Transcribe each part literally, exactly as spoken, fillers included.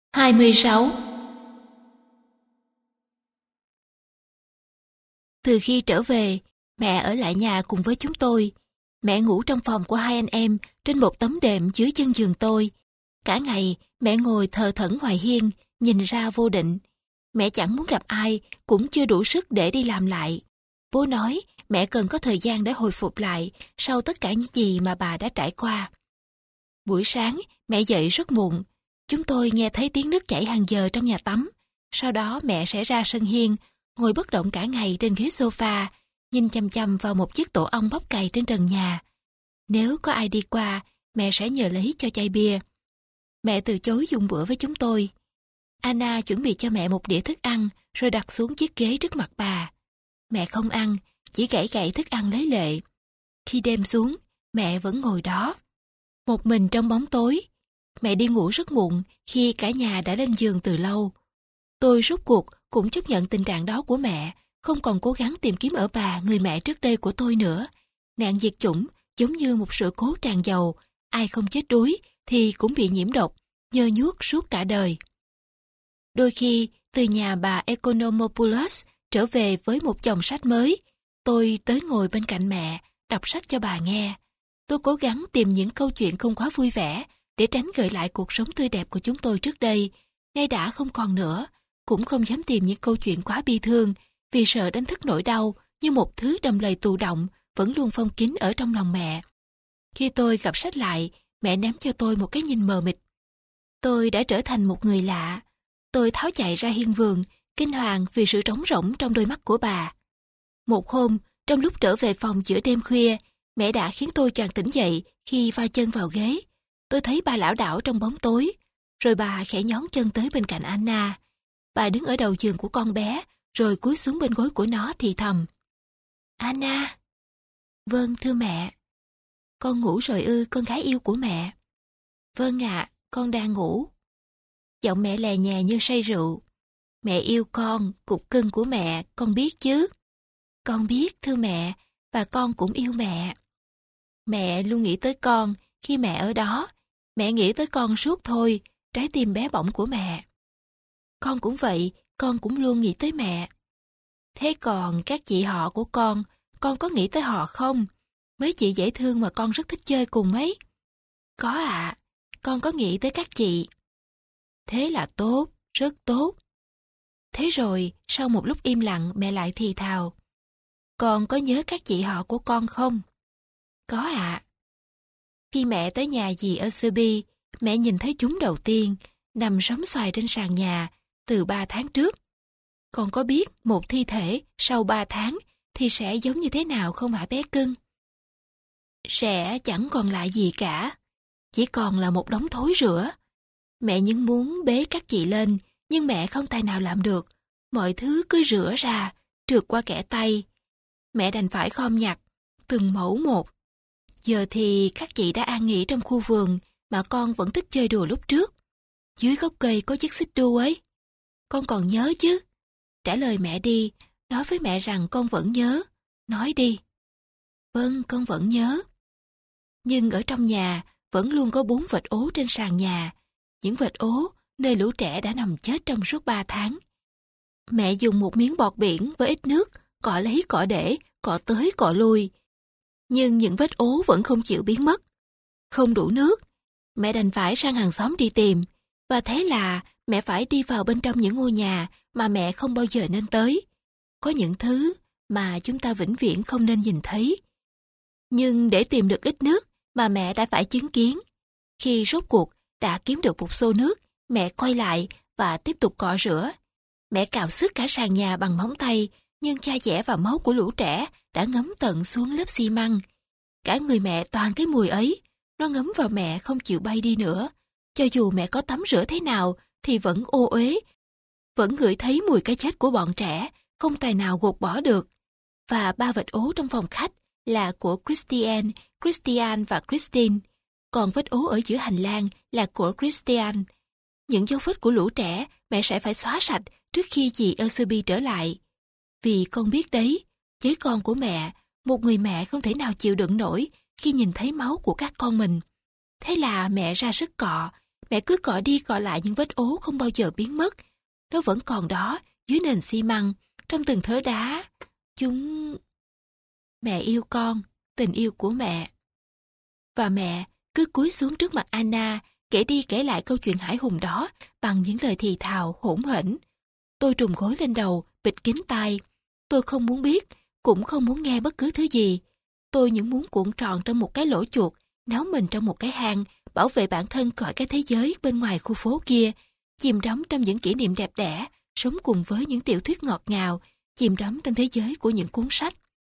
hai mươi sáu. Từ khi trở về, mẹ ở lại nhà cùng với chúng tôi. Mẹ ngủ trong phòng của hai anh em trên một tấm đệm dưới chân giường tôi. Cả ngày, mẹ ngồi thờ thẫn ngoài hiên, nhìn ra vô định. Mẹ chẳng muốn gặp ai, cũng chưa đủ sức để đi làm lại. Bố nói mẹ cần có thời gian để hồi phục lại sau tất cả những gì mà bà đã trải qua. Buổi sáng, mẹ dậy rất muộn. Chúng tôi nghe thấy tiếng nước chảy hàng giờ trong nhà tắm. Sau đó mẹ sẽ ra sân hiên, ngồi bất động cả ngày trên ghế sofa, nhìn chằm chằm vào một chiếc tổ ong bóc cày trên trần nhà. Nếu có ai đi qua, mẹ sẽ nhờ lấy cho chai bia. Mẹ từ chối dùng bữa với chúng tôi. Anna chuẩn bị cho mẹ một đĩa thức ăn rồi đặt xuống chiếc ghế trước mặt bà. Mẹ không ăn, chỉ gãy gãy thức ăn lấy lệ. Khi đêm xuống, mẹ vẫn ngồi đó, một mình trong bóng tối. Mẹ đi ngủ rất muộn khi cả nhà đã lên giường từ lâu. Tôi rốt cuộc cũng chấp nhận tình trạng đó của mẹ, không còn cố gắng tìm kiếm ở bà người mẹ trước đây của tôi nữa. Nạn diệt chủng giống như một sự cố tràn dầu, ai không chết đuối thì cũng bị nhiễm độc, nhơ nhuốc suốt cả đời. Đôi khi, từ nhà bà Economopoulos trở về với một chồng sách mới, tôi tới ngồi bên cạnh mẹ, đọc sách cho bà nghe. Tôi cố gắng tìm những câu chuyện không quá vui vẻ để tránh gợi lại cuộc sống tươi đẹp của chúng tôi trước đây, nay đã không còn nữa. Cũng không dám tìm những câu chuyện quá bi thương vì sợ đánh thức nỗi đau như một thứ đầm lầy tù động vẫn luôn phong kín ở trong lòng mẹ. Khi tôi gặp sách lại, mẹ ném cho tôi một cái nhìn mờ mịt. Tôi đã trở thành một người lạ. Tôi tháo chạy ra hiên vườn, kinh hoàng vì sự trống rỗng trong đôi mắt của bà. Một hôm, trong lúc trở về phòng giữa đêm khuya, mẹ đã khiến tôi choàng tỉnh dậy khi va chân vào ghế. Tôi thấy bà lảo đảo trong bóng tối, rồi bà khẽ nhón chân tới bên cạnh Anna. Bà đứng ở đầu giường của con bé, rồi cúi xuống bên gối của nó thì thầm. Anna. Vâng, thưa mẹ. Con ngủ rồi ư, con gái yêu của mẹ? Vâng ạ, con đang ngủ. Giọng mẹ lè nhè như say rượu. Mẹ yêu con, cục cưng của mẹ, con biết chứ? Con biết, thưa mẹ, và con cũng yêu mẹ. Mẹ luôn nghĩ tới con khi mẹ ở đó. Mẹ nghĩ tới con suốt thôi, trái tim bé bỏng của mẹ. Con cũng vậy, con cũng luôn nghĩ tới mẹ. Thế còn các chị họ của con, con có nghĩ tới họ không? Mấy chị dễ thương mà con rất thích chơi cùng ấy. Có ạ, à, con có nghĩ tới các chị. Thế là tốt, rất tốt. Thế rồi, sau một lúc im lặng, mẹ lại thì thào. Con có nhớ các chị họ của con không? Có ạ. À. Khi mẹ tới nhà dì ở Serbia, mẹ nhìn thấy chúng đầu tiên, nằm sóng xoài trên sàn nhà, từ ba tháng trước. Con có biết một thi thể sau ba tháng thì sẽ giống như thế nào không hả bé cưng? Sẽ chẳng còn lại gì cả, chỉ còn là một đống thối rữa. Mẹ những muốn bế các chị lên, nhưng mẹ không tài nào làm được. Mọi thứ cứ rửa ra, trượt qua kẽ tay. Mẹ đành phải khom nhặt, từng mẫu một. Giờ thì các chị đã an nghỉ trong khu vườn mà con vẫn thích chơi đùa lúc trước. Dưới gốc cây có chiếc xích đu ấy. Con còn nhớ chứ? Trả lời mẹ đi, nói với mẹ rằng con vẫn nhớ. Nói đi. Vâng, con vẫn nhớ. Nhưng ở trong nhà vẫn luôn có bốn vệt ố trên sàn nhà. Những vệt ố nơi lũ trẻ đã nằm chết trong suốt ba tháng. Mẹ dùng một miếng bọt biển với ít nước, cọ lấy cọ để, cọ tới cọ lui. Nhưng những vết ố vẫn không chịu biến mất. Không đủ nước, mẹ đành phải sang hàng xóm đi tìm. Và thế là mẹ phải đi vào bên trong những ngôi nhà mà mẹ không bao giờ nên tới. Có những thứ mà chúng ta vĩnh viễn không nên nhìn thấy. Nhưng để tìm được ít nước mà mẹ đã phải chứng kiến. Khi rốt cuộc đã kiếm được một xô nước, mẹ quay lại và tiếp tục cọ rửa. Mẹ cào xước cả sàn nhà bằng móng tay, nhưng cha dẻ và máu của lũ trẻ đã ngấm tận xuống lớp xi măng. Cả người mẹ toàn cái mùi ấy, nó ngấm vào mẹ không chịu bay đi nữa. Cho dù mẹ có tắm rửa thế nào thì vẫn ô uế, vẫn ngửi thấy mùi cái chết của bọn trẻ, không tài nào gột bỏ được. Và ba vệt ố trong phòng khách là của Christian, Christian và Christine, còn vết ố ở giữa hành lang là của Christian. Những dấu vết của lũ trẻ mẹ sẽ phải xóa sạch trước khi dì Eusebie trở lại. Vì con biết đấy, với con của mẹ, một người mẹ không thể nào chịu đựng nổi khi nhìn thấy máu của các con mình. Thế là mẹ ra sức cọ, mẹ cứ cọ đi cọ lại những vết ố không bao giờ biến mất. Nó vẫn còn đó, dưới nền xi măng, trong từng thớ đá. Chúng... Mẹ yêu con, tình yêu của mẹ. Và mẹ cứ cúi xuống trước mặt Anna, kể đi kể lại câu chuyện hãi hùng đó bằng những lời thì thào hỗn hển. Tôi trùm gối lên đầu, bịt kín tai. Tôi không muốn biết, cũng không muốn nghe bất cứ thứ gì. Tôi những muốn cuộn tròn trong một cái lỗ chuột, náo mình trong một cái hang, bảo vệ bản thân khỏi cái thế giới bên ngoài khu phố kia, chìm đắm trong những kỷ niệm đẹp đẽ, sống cùng với những tiểu thuyết ngọt ngào, chìm đắm trong thế giới của những cuốn sách.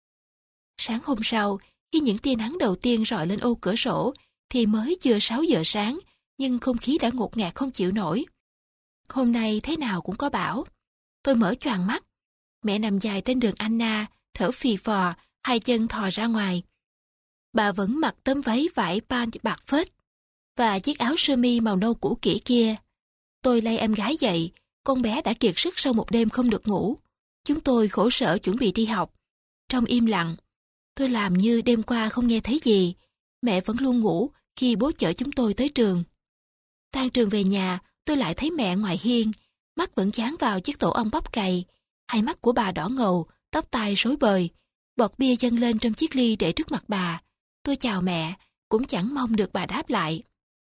Sáng hôm sau, khi những tia nắng đầu tiên rọi lên ô cửa sổ, thì mới chưa sáu giờ sáng, nhưng không khí đã ngột ngạt không chịu nổi. Hôm nay thế nào cũng có bão. Tôi mở choàng mắt. Mẹ nằm dài trên giường Anna, thở phì phò, hai chân thò ra ngoài. Bà vẫn mặc tấm váy vải pan bạc phết và chiếc áo sơ mi màu nâu cũ kỹ kia. Tôi lay em gái dậy, con bé đã kiệt sức sau một đêm không được ngủ. Chúng tôi khổ sở chuẩn bị đi học. Trong im lặng, tôi làm như đêm qua không nghe thấy gì. Mẹ vẫn luôn ngủ khi bố chở chúng tôi tới trường. Tan trường về nhà, tôi lại thấy mẹ ngoài hiên, mắt vẫn dán vào chiếc tổ ong bắp cày. Hai mắt của bà đỏ ngầu, tóc tai rối bời. Bọt bia dâng lên trong chiếc ly để trước mặt bà. Tôi chào mẹ, cũng chẳng mong được bà đáp lại.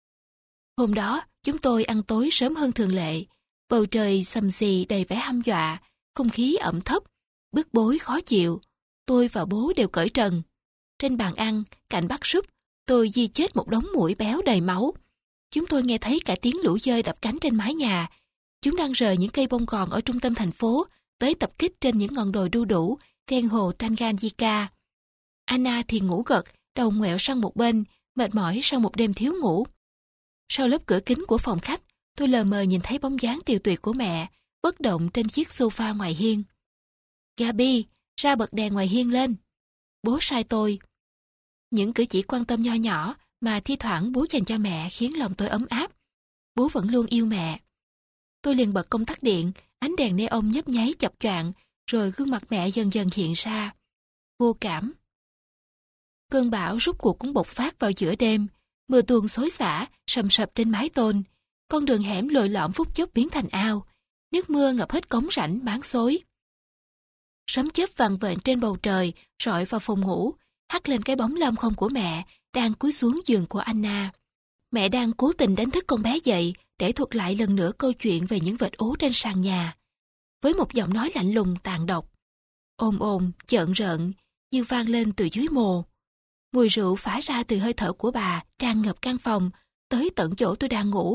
Hôm đó, chúng tôi ăn tối sớm hơn thường lệ. Bầu trời xầm xì đầy vẻ hăm dọa, không khí ẩm thấp, bức bối khó chịu. Tôi và bố đều cởi trần. Trên bàn ăn, cạnh bát súp, tôi di chết một đống muỗi béo đầy máu. Chúng tôi nghe thấy cả tiếng lũ dơi đập cánh trên mái nhà. Chúng đang rời những cây bông gòn ở trung tâm thành phố tới tập kích trên những ngọn đồi đu đủ ven hồ Tanganyika. Anna thì ngủ gật, đầu ngoẹo sang một bên, mệt mỏi sau một đêm thiếu ngủ. Sau lớp cửa kính của phòng khách, tôi lờ mờ nhìn thấy bóng dáng tiều tụy của mẹ, bất động trên chiếc sofa ngoài hiên. Gaby, ra bật đèn ngoài hiên lên. Bố sai tôi. Những cử chỉ quan tâm nho nhỏ mà thi thoảng bố dành cho mẹ khiến lòng tôi ấm áp. Bố vẫn luôn yêu mẹ. Tôi liền bật công tắc điện, ánh đèn neon nhấp nháy chập choạng, rồi gương mặt mẹ dần dần hiện ra. Vô cảm. Cơn bão rút cuộc cũng bộc phát vào giữa đêm. Mưa tuôn xối xả, sầm sập trên mái tôn. Con đường hẻm lồi lõm phút chốc biến thành ao. Nước mưa ngập hết cống rãnh bán xối. Sấm chớp vằn vện trên bầu trời, rọi vào phòng ngủ, hắt lên cái bóng lam không của mẹ, đang cúi xuống giường của Anna. Mẹ đang cố tình đánh thức con bé dậy để thuật lại lần nữa câu chuyện về những vệt ố trên sàn nhà. Với một giọng nói lạnh lùng tàn độc, ồn ồn, chợn rợn, như vang lên từ dưới mồ. Mùi rượu phả ra từ hơi thở của bà tràn ngập căn phòng, tới tận chỗ tôi đang ngủ.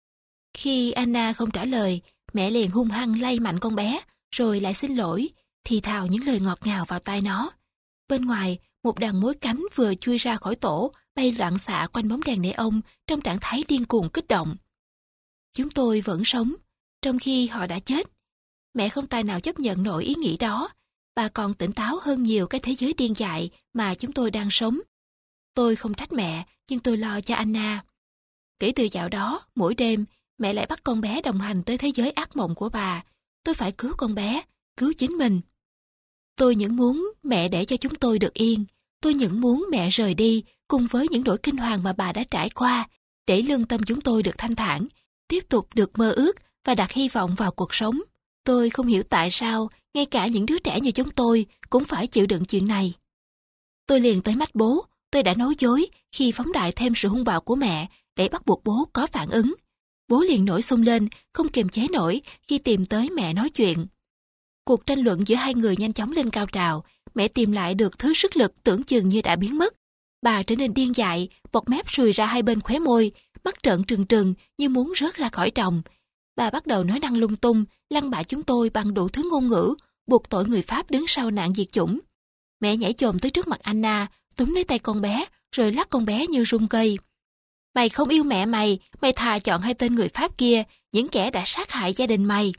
Khi Anna không trả lời, mẹ liền hung hăng lay mạnh con bé, rồi lại xin lỗi, thì thào những lời ngọt ngào vào tai nó. Bên ngoài, một đàn mối cánh vừa chui ra khỏi tổ, bay loạn xạ quanh bóng đèn neon trong trạng thái điên cuồng kích động. Chúng tôi vẫn sống, trong khi họ đã chết. Mẹ không tài nào chấp nhận nổi ý nghĩ đó. Bà còn tỉnh táo hơn nhiều cái thế giới điên dại mà chúng tôi đang sống. Tôi không trách mẹ, nhưng tôi lo cho Anna. Kể từ dạo đó, mỗi đêm, mẹ lại bắt con bé đồng hành tới thế giới ác mộng của bà. Tôi phải cứu con bé, cứu chính mình. Tôi những muốn mẹ để cho chúng tôi được yên. Tôi những muốn mẹ rời đi cùng với những nỗi kinh hoàng mà bà đã trải qua, để lương tâm chúng tôi được thanh thản, tiếp tục được mơ ước và đặt hy vọng vào cuộc sống. Tôi không hiểu tại sao ngay cả những đứa trẻ như chúng tôi cũng phải chịu đựng chuyện này. Tôi liền tới mách bố. Tôi đã nói dối khi phóng đại thêm sự hung bạo của mẹ để bắt buộc bố có phản ứng. Bố liền nổi xung lên, không kiềm chế nổi khi tìm tới mẹ nói chuyện. Cuộc tranh luận giữa hai người nhanh chóng lên cao trào. Mẹ tìm lại được thứ sức lực tưởng chừng như đã biến mất. Bà trở nên điên dại, bọt mép sùi ra hai bên khóe môi, mắt trợn trừng trừng như muốn rớt ra khỏi tròng. Bà bắt đầu nói năng lung tung, lăng bạ chúng tôi bằng đủ thứ ngôn ngữ, buộc tội người Pháp đứng sau nạn diệt chủng. Mẹ nhảy chồm tới trước mặt Anna, túm lấy tay con bé, rồi lắc con bé như rung cây. Mày không yêu mẹ mày, mày thà chọn hai tên người Pháp kia, những kẻ đã sát hại gia đình mày.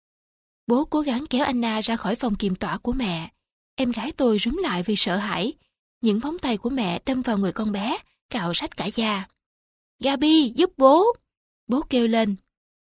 Bố cố gắng kéo Anna ra khỏi phòng kiềm tỏa của mẹ. Em gái tôi rúm lại vì sợ hãi. Những móng tay của mẹ đâm vào người con bé, cạo rách cả da. Gaby, giúp bố! Bố kêu lên.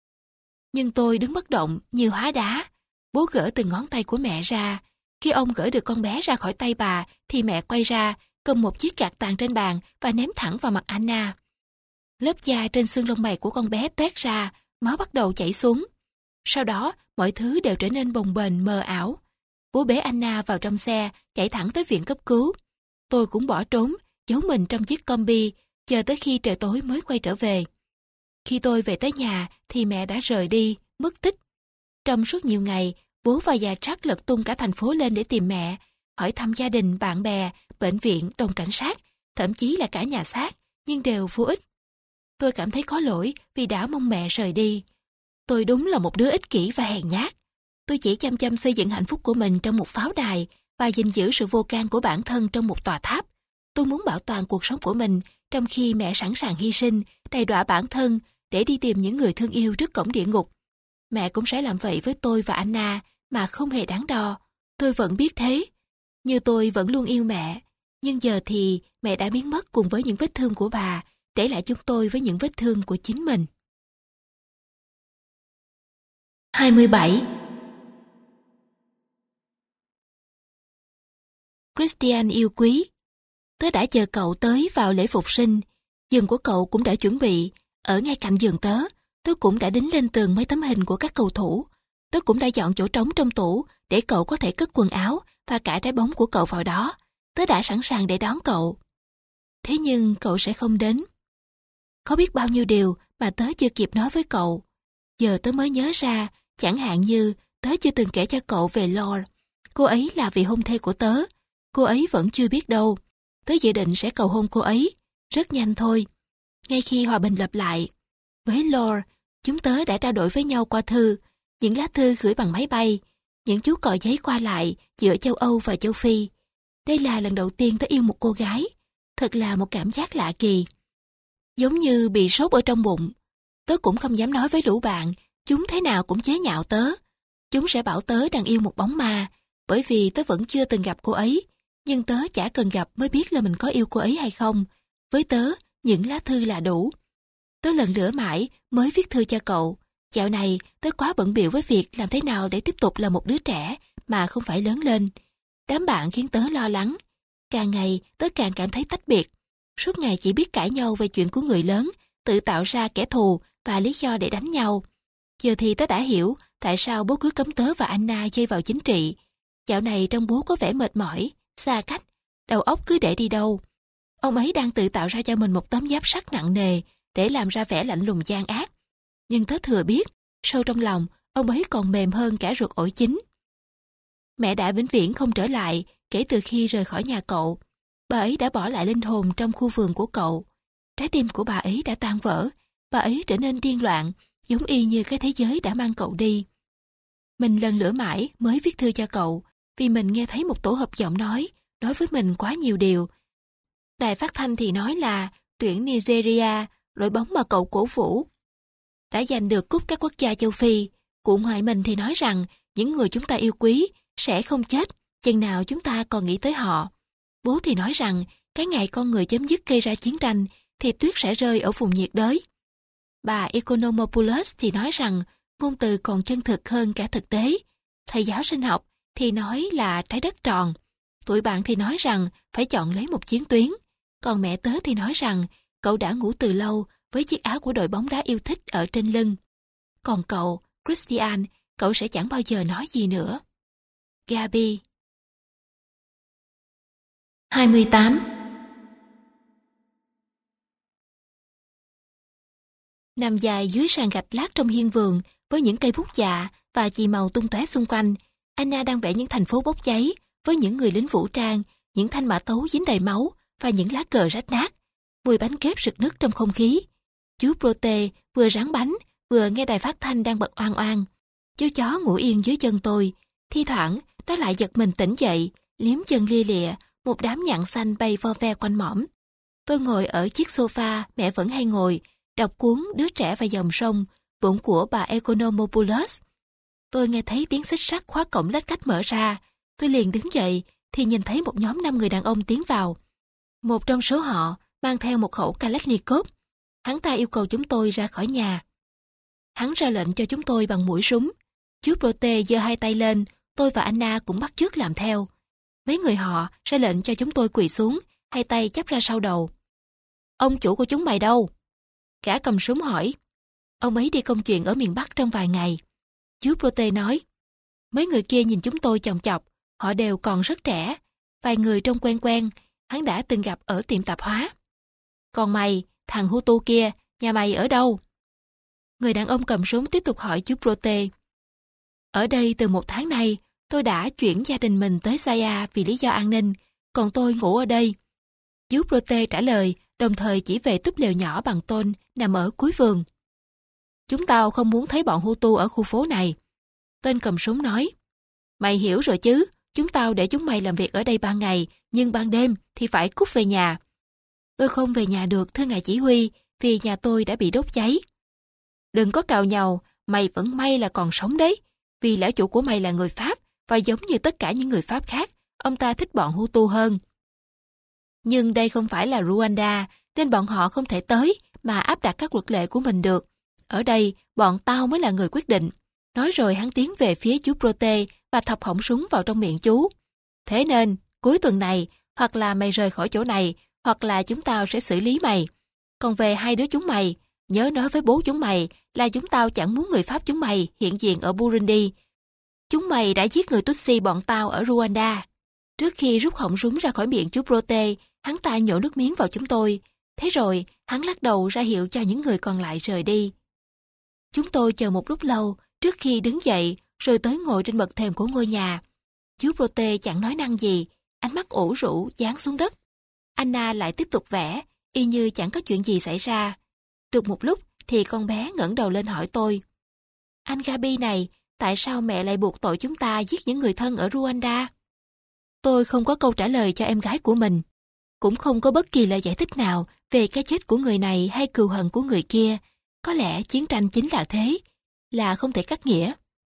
Nhưng tôi đứng bất động như hóa đá. Bố gỡ từng ngón tay của mẹ ra. Khi ông gỡ được con bé ra khỏi tay bà, thì mẹ quay ra, cầm một chiếc gạt tàn trên bàn và ném thẳng vào mặt Anna. Lớp da trên xương lông mày của con bé toét ra, máu bắt đầu chảy xuống. Sau đó, mọi thứ đều trở nên bồng bềnh mờ ảo. Bố bế Anna vào trong xe, chạy thẳng tới viện cấp cứu. Tôi cũng bỏ trốn, giấu mình trong chiếc combi, chờ tới khi trời tối mới quay trở về. Khi tôi về tới nhà thì mẹ đã rời đi, mất tích. Trong suốt nhiều ngày, bố và già Jack lật tung cả thành phố lên để tìm mẹ, hỏi thăm gia đình, bạn bè, bệnh viện, đồn cảnh sát, thậm chí là cả nhà xác, nhưng đều vô ích. Tôi cảm thấy có lỗi vì đã mong mẹ rời đi. Tôi đúng là một đứa ích kỷ và hèn nhát. Tôi chỉ chăm chăm xây dựng hạnh phúc của mình trong một pháo đài và gìn giữ sự vô can của bản thân trong một tòa tháp. Tôi muốn bảo toàn cuộc sống của mình trong khi mẹ sẵn sàng hy sinh, đầy đọa bản thân để đi tìm những người thương yêu trước cổng địa ngục. Mẹ cũng sẽ làm vậy với tôi và Anna mà không hề đáng đo. Tôi vẫn biết thế. Như tôi vẫn luôn yêu mẹ. Nhưng giờ thì mẹ đã biến mất cùng với những vết thương của bà, để lại chúng tôi với những vết thương của chính mình. hai mươi bảy. Christian yêu quý, tớ đã chờ cậu tới vào lễ phục sinh. Giường của cậu cũng đã chuẩn bị. Ở ngay cạnh giường tớ, tớ cũng đã đính lên tường mấy tấm hình của các cầu thủ. Tớ cũng đã dọn chỗ trống trong tủ để cậu có thể cất quần áo và cả trái bóng của cậu vào đó. Tớ đã sẵn sàng để đón cậu. Thế nhưng cậu sẽ không đến. Có biết bao nhiêu điều mà tớ chưa kịp nói với cậu. Giờ tớ mới nhớ ra, chẳng hạn như tớ chưa từng kể cho cậu về Laure. Cô ấy là vị hôn thê của tớ. Cô ấy vẫn chưa biết đâu. Tớ dự định sẽ cầu hôn cô ấy. Rất nhanh thôi. Ngay khi hòa bình lập lại. Với Laure, chúng tớ đã trao đổi với nhau qua thư. Những lá thư gửi bằng máy bay. Những chú cọ giấy qua lại giữa châu Âu và châu Phi. Đây là lần đầu tiên tớ yêu một cô gái. Thật là một cảm giác lạ kỳ. Giống như bị sốt ở trong bụng. Tớ cũng không dám nói với lũ bạn. Chúng thế nào cũng chế nhạo tớ. Chúng sẽ bảo tớ đang yêu một bóng ma. Bởi vì tớ vẫn chưa từng gặp cô ấy. Nhưng tớ chả cần gặp mới biết là mình có yêu cô ấy hay không. Với tớ, những lá thư là đủ. Tớ lần lữa mãi mới viết thư cho cậu. Dạo này, tớ quá bận bịu với việc làm thế nào để tiếp tục là một đứa trẻ mà không phải lớn lên. Đám bạn khiến tớ lo lắng. Càng ngày, tớ càng cảm thấy tách biệt. Suốt ngày chỉ biết cãi nhau về chuyện của người lớn, tự tạo ra kẻ thù và lý do để đánh nhau. Giờ thì tớ đã hiểu tại sao bố cứ cấm tớ và Anna dây vào chính trị. Dạo này trông bố có vẻ mệt mỏi, xa cách, đầu óc cứ để đi đâu. Ông ấy đang tự tạo ra cho mình một tấm giáp sắt nặng nề để làm ra vẻ lạnh lùng gian ác. Nhưng tớ thừa biết, sâu trong lòng, ông ấy còn mềm hơn cả ruột ổi chín. Mẹ đã vĩnh viễn không trở lại kể từ khi rời khỏi nhà cậu. Bà ấy đã bỏ lại linh hồn trong khu vườn của cậu. Trái tim của bà ấy đã tan vỡ. Bà ấy trở nên điên loạn, giống y như cái thế giới đã mang cậu đi. Mình lần lữa mãi mới viết thư cho cậu, vì mình nghe thấy một tổ hợp giọng nói, nói với mình quá nhiều điều. Đài phát thanh thì nói là tuyển Nigeria, đội bóng mà cậu cổ vũ, đã giành được cúp các quốc gia châu Phi. Cụ ngoại mình thì nói rằng những người chúng ta yêu quý sẽ không chết chừng nào chúng ta còn nghĩ tới họ. Bố thì nói rằng cái ngày con người chấm dứt gây ra chiến tranh thì tuyết sẽ rơi ở vùng nhiệt đới. Bà Economopoulos thì nói rằng ngôn từ còn chân thực hơn cả thực tế. Thầy giáo sinh học thì nói là trái đất tròn. Tụi bạn thì nói rằng phải chọn lấy một chiến tuyến. Còn mẹ tớ thì nói rằng cậu đã ngủ từ lâu với chiếc áo của đội bóng đá yêu thích ở trên lưng. Còn cậu, Christian, cậu sẽ chẳng bao giờ nói gì nữa. Gabi. hai mươi tám. Nằm dài dưới sàn gạch lát trong hiên vườn với những cây bút dạ và chì màu tung tóe xung quanh, Anna đang vẽ những thành phố bốc cháy với những người lính vũ trang, những thanh mã tấu dính đầy máu và những lá cờ rách nát. Mùi bánh kép rực nức trong không khí. Chú Prote vừa rán bánh vừa nghe đài phát thanh đang bật oan oan. Chú chó ngủ yên dưới chân tôi. Thi thoảng nó lại giật mình tỉnh dậy, liếm chân lia lịa. Một đám nhạn xanh bay vo ve quanh mỏm. Tôi ngồi ở chiếc sofa mẹ vẫn hay ngồi, đọc cuốn Đứa trẻ và dòng sông, vốn của bà Economopoulos. Tôi nghe thấy tiếng xích sắt khóa cổng lách cách mở ra. Tôi liền đứng dậy thì nhìn thấy một nhóm năm người đàn ông tiến vào. Một trong số họ mang theo một khẩu Kalashnikov. Hắn ta yêu cầu chúng tôi ra khỏi nhà. Hắn ra lệnh cho chúng tôi bằng mũi súng. Chú Prote giơ hai tay lên, tôi và Anna cũng bắt chước làm theo. Mấy người họ ra lệnh cho chúng tôi quỳ xuống, hai tay chắp ra sau đầu. Ông chủ của chúng mày đâu? Gã cầm súng hỏi. Ông ấy đi công chuyện ở miền Bắc trong vài ngày. Chú Prote nói. Mấy người kia nhìn chúng tôi chòng chọc, họ đều còn rất trẻ. Vài người trông quen quen, hắn đã từng gặp ở tiệm tạp hóa. Còn mày, thằng Hutu kia, nhà mày ở đâu? Người đàn ông cầm súng tiếp tục hỏi chú Prote. Ở đây từ một tháng nay, tôi đã chuyển gia đình mình tới Saya vì lý do an ninh, còn tôi ngủ ở đây. Chú Prote trả lời, đồng thời chỉ về túp lều nhỏ bằng tôn nằm ở cuối vườn. Chúng tao không muốn thấy bọn Hutu ở khu phố này. Tên cầm súng nói. Mày hiểu rồi chứ, chúng tao để chúng mày làm việc ở đây ban ngày, nhưng ban đêm thì phải cút về nhà. Tôi không về nhà được thưa ngài chỉ huy, vì nhà tôi đã bị đốt cháy. Đừng có cào nhàu, mày vẫn may là còn sống đấy, vì lão chủ của mày là người Pháp, và giống như tất cả những người Pháp khác, ông ta thích bọn Hutu hơn. Nhưng đây không phải là Rwanda, nên bọn họ không thể tới mà áp đặt các luật lệ của mình được. Ở đây, bọn tao mới là người quyết định. Nói rồi hắn tiến về phía chú Prote và thọc họng súng vào trong miệng chú. Thế nên, cuối tuần này, hoặc là mày rời khỏi chỗ này, hoặc là chúng tao sẽ xử lý mày. Còn về hai đứa chúng mày, nhớ nói với bố chúng mày là chúng tao chẳng muốn người Pháp chúng mày hiện diện ở Burundi. Chúng mày đã giết người Tutsi bọn tao ở Rwanda. Trước khi rút họng súng ra khỏi miệng chú Prote, hắn ta nhổ nước miếng vào chúng tôi. Thế rồi, hắn lắc đầu ra hiệu cho những người còn lại rời đi. Chúng tôi chờ một lúc lâu trước khi đứng dậy, rồi tới ngồi trên bậc thềm của ngôi nhà. Chú Prote chẳng nói năng gì, ánh mắt ủ rũ dán xuống đất. Anna lại tiếp tục vẽ, y như chẳng có chuyện gì xảy ra. Được một lúc thì con bé ngẩng đầu lên hỏi tôi. Anh Gabi này, tại sao mẹ lại buộc tội chúng ta giết những người thân ở Rwanda? Tôi không có câu trả lời cho em gái của mình. Cũng không có bất kỳ lời giải thích nào về cái chết của người này hay cừu hận của người kia. Có lẽ chiến tranh chính là thế, là không thể cắt nghĩa.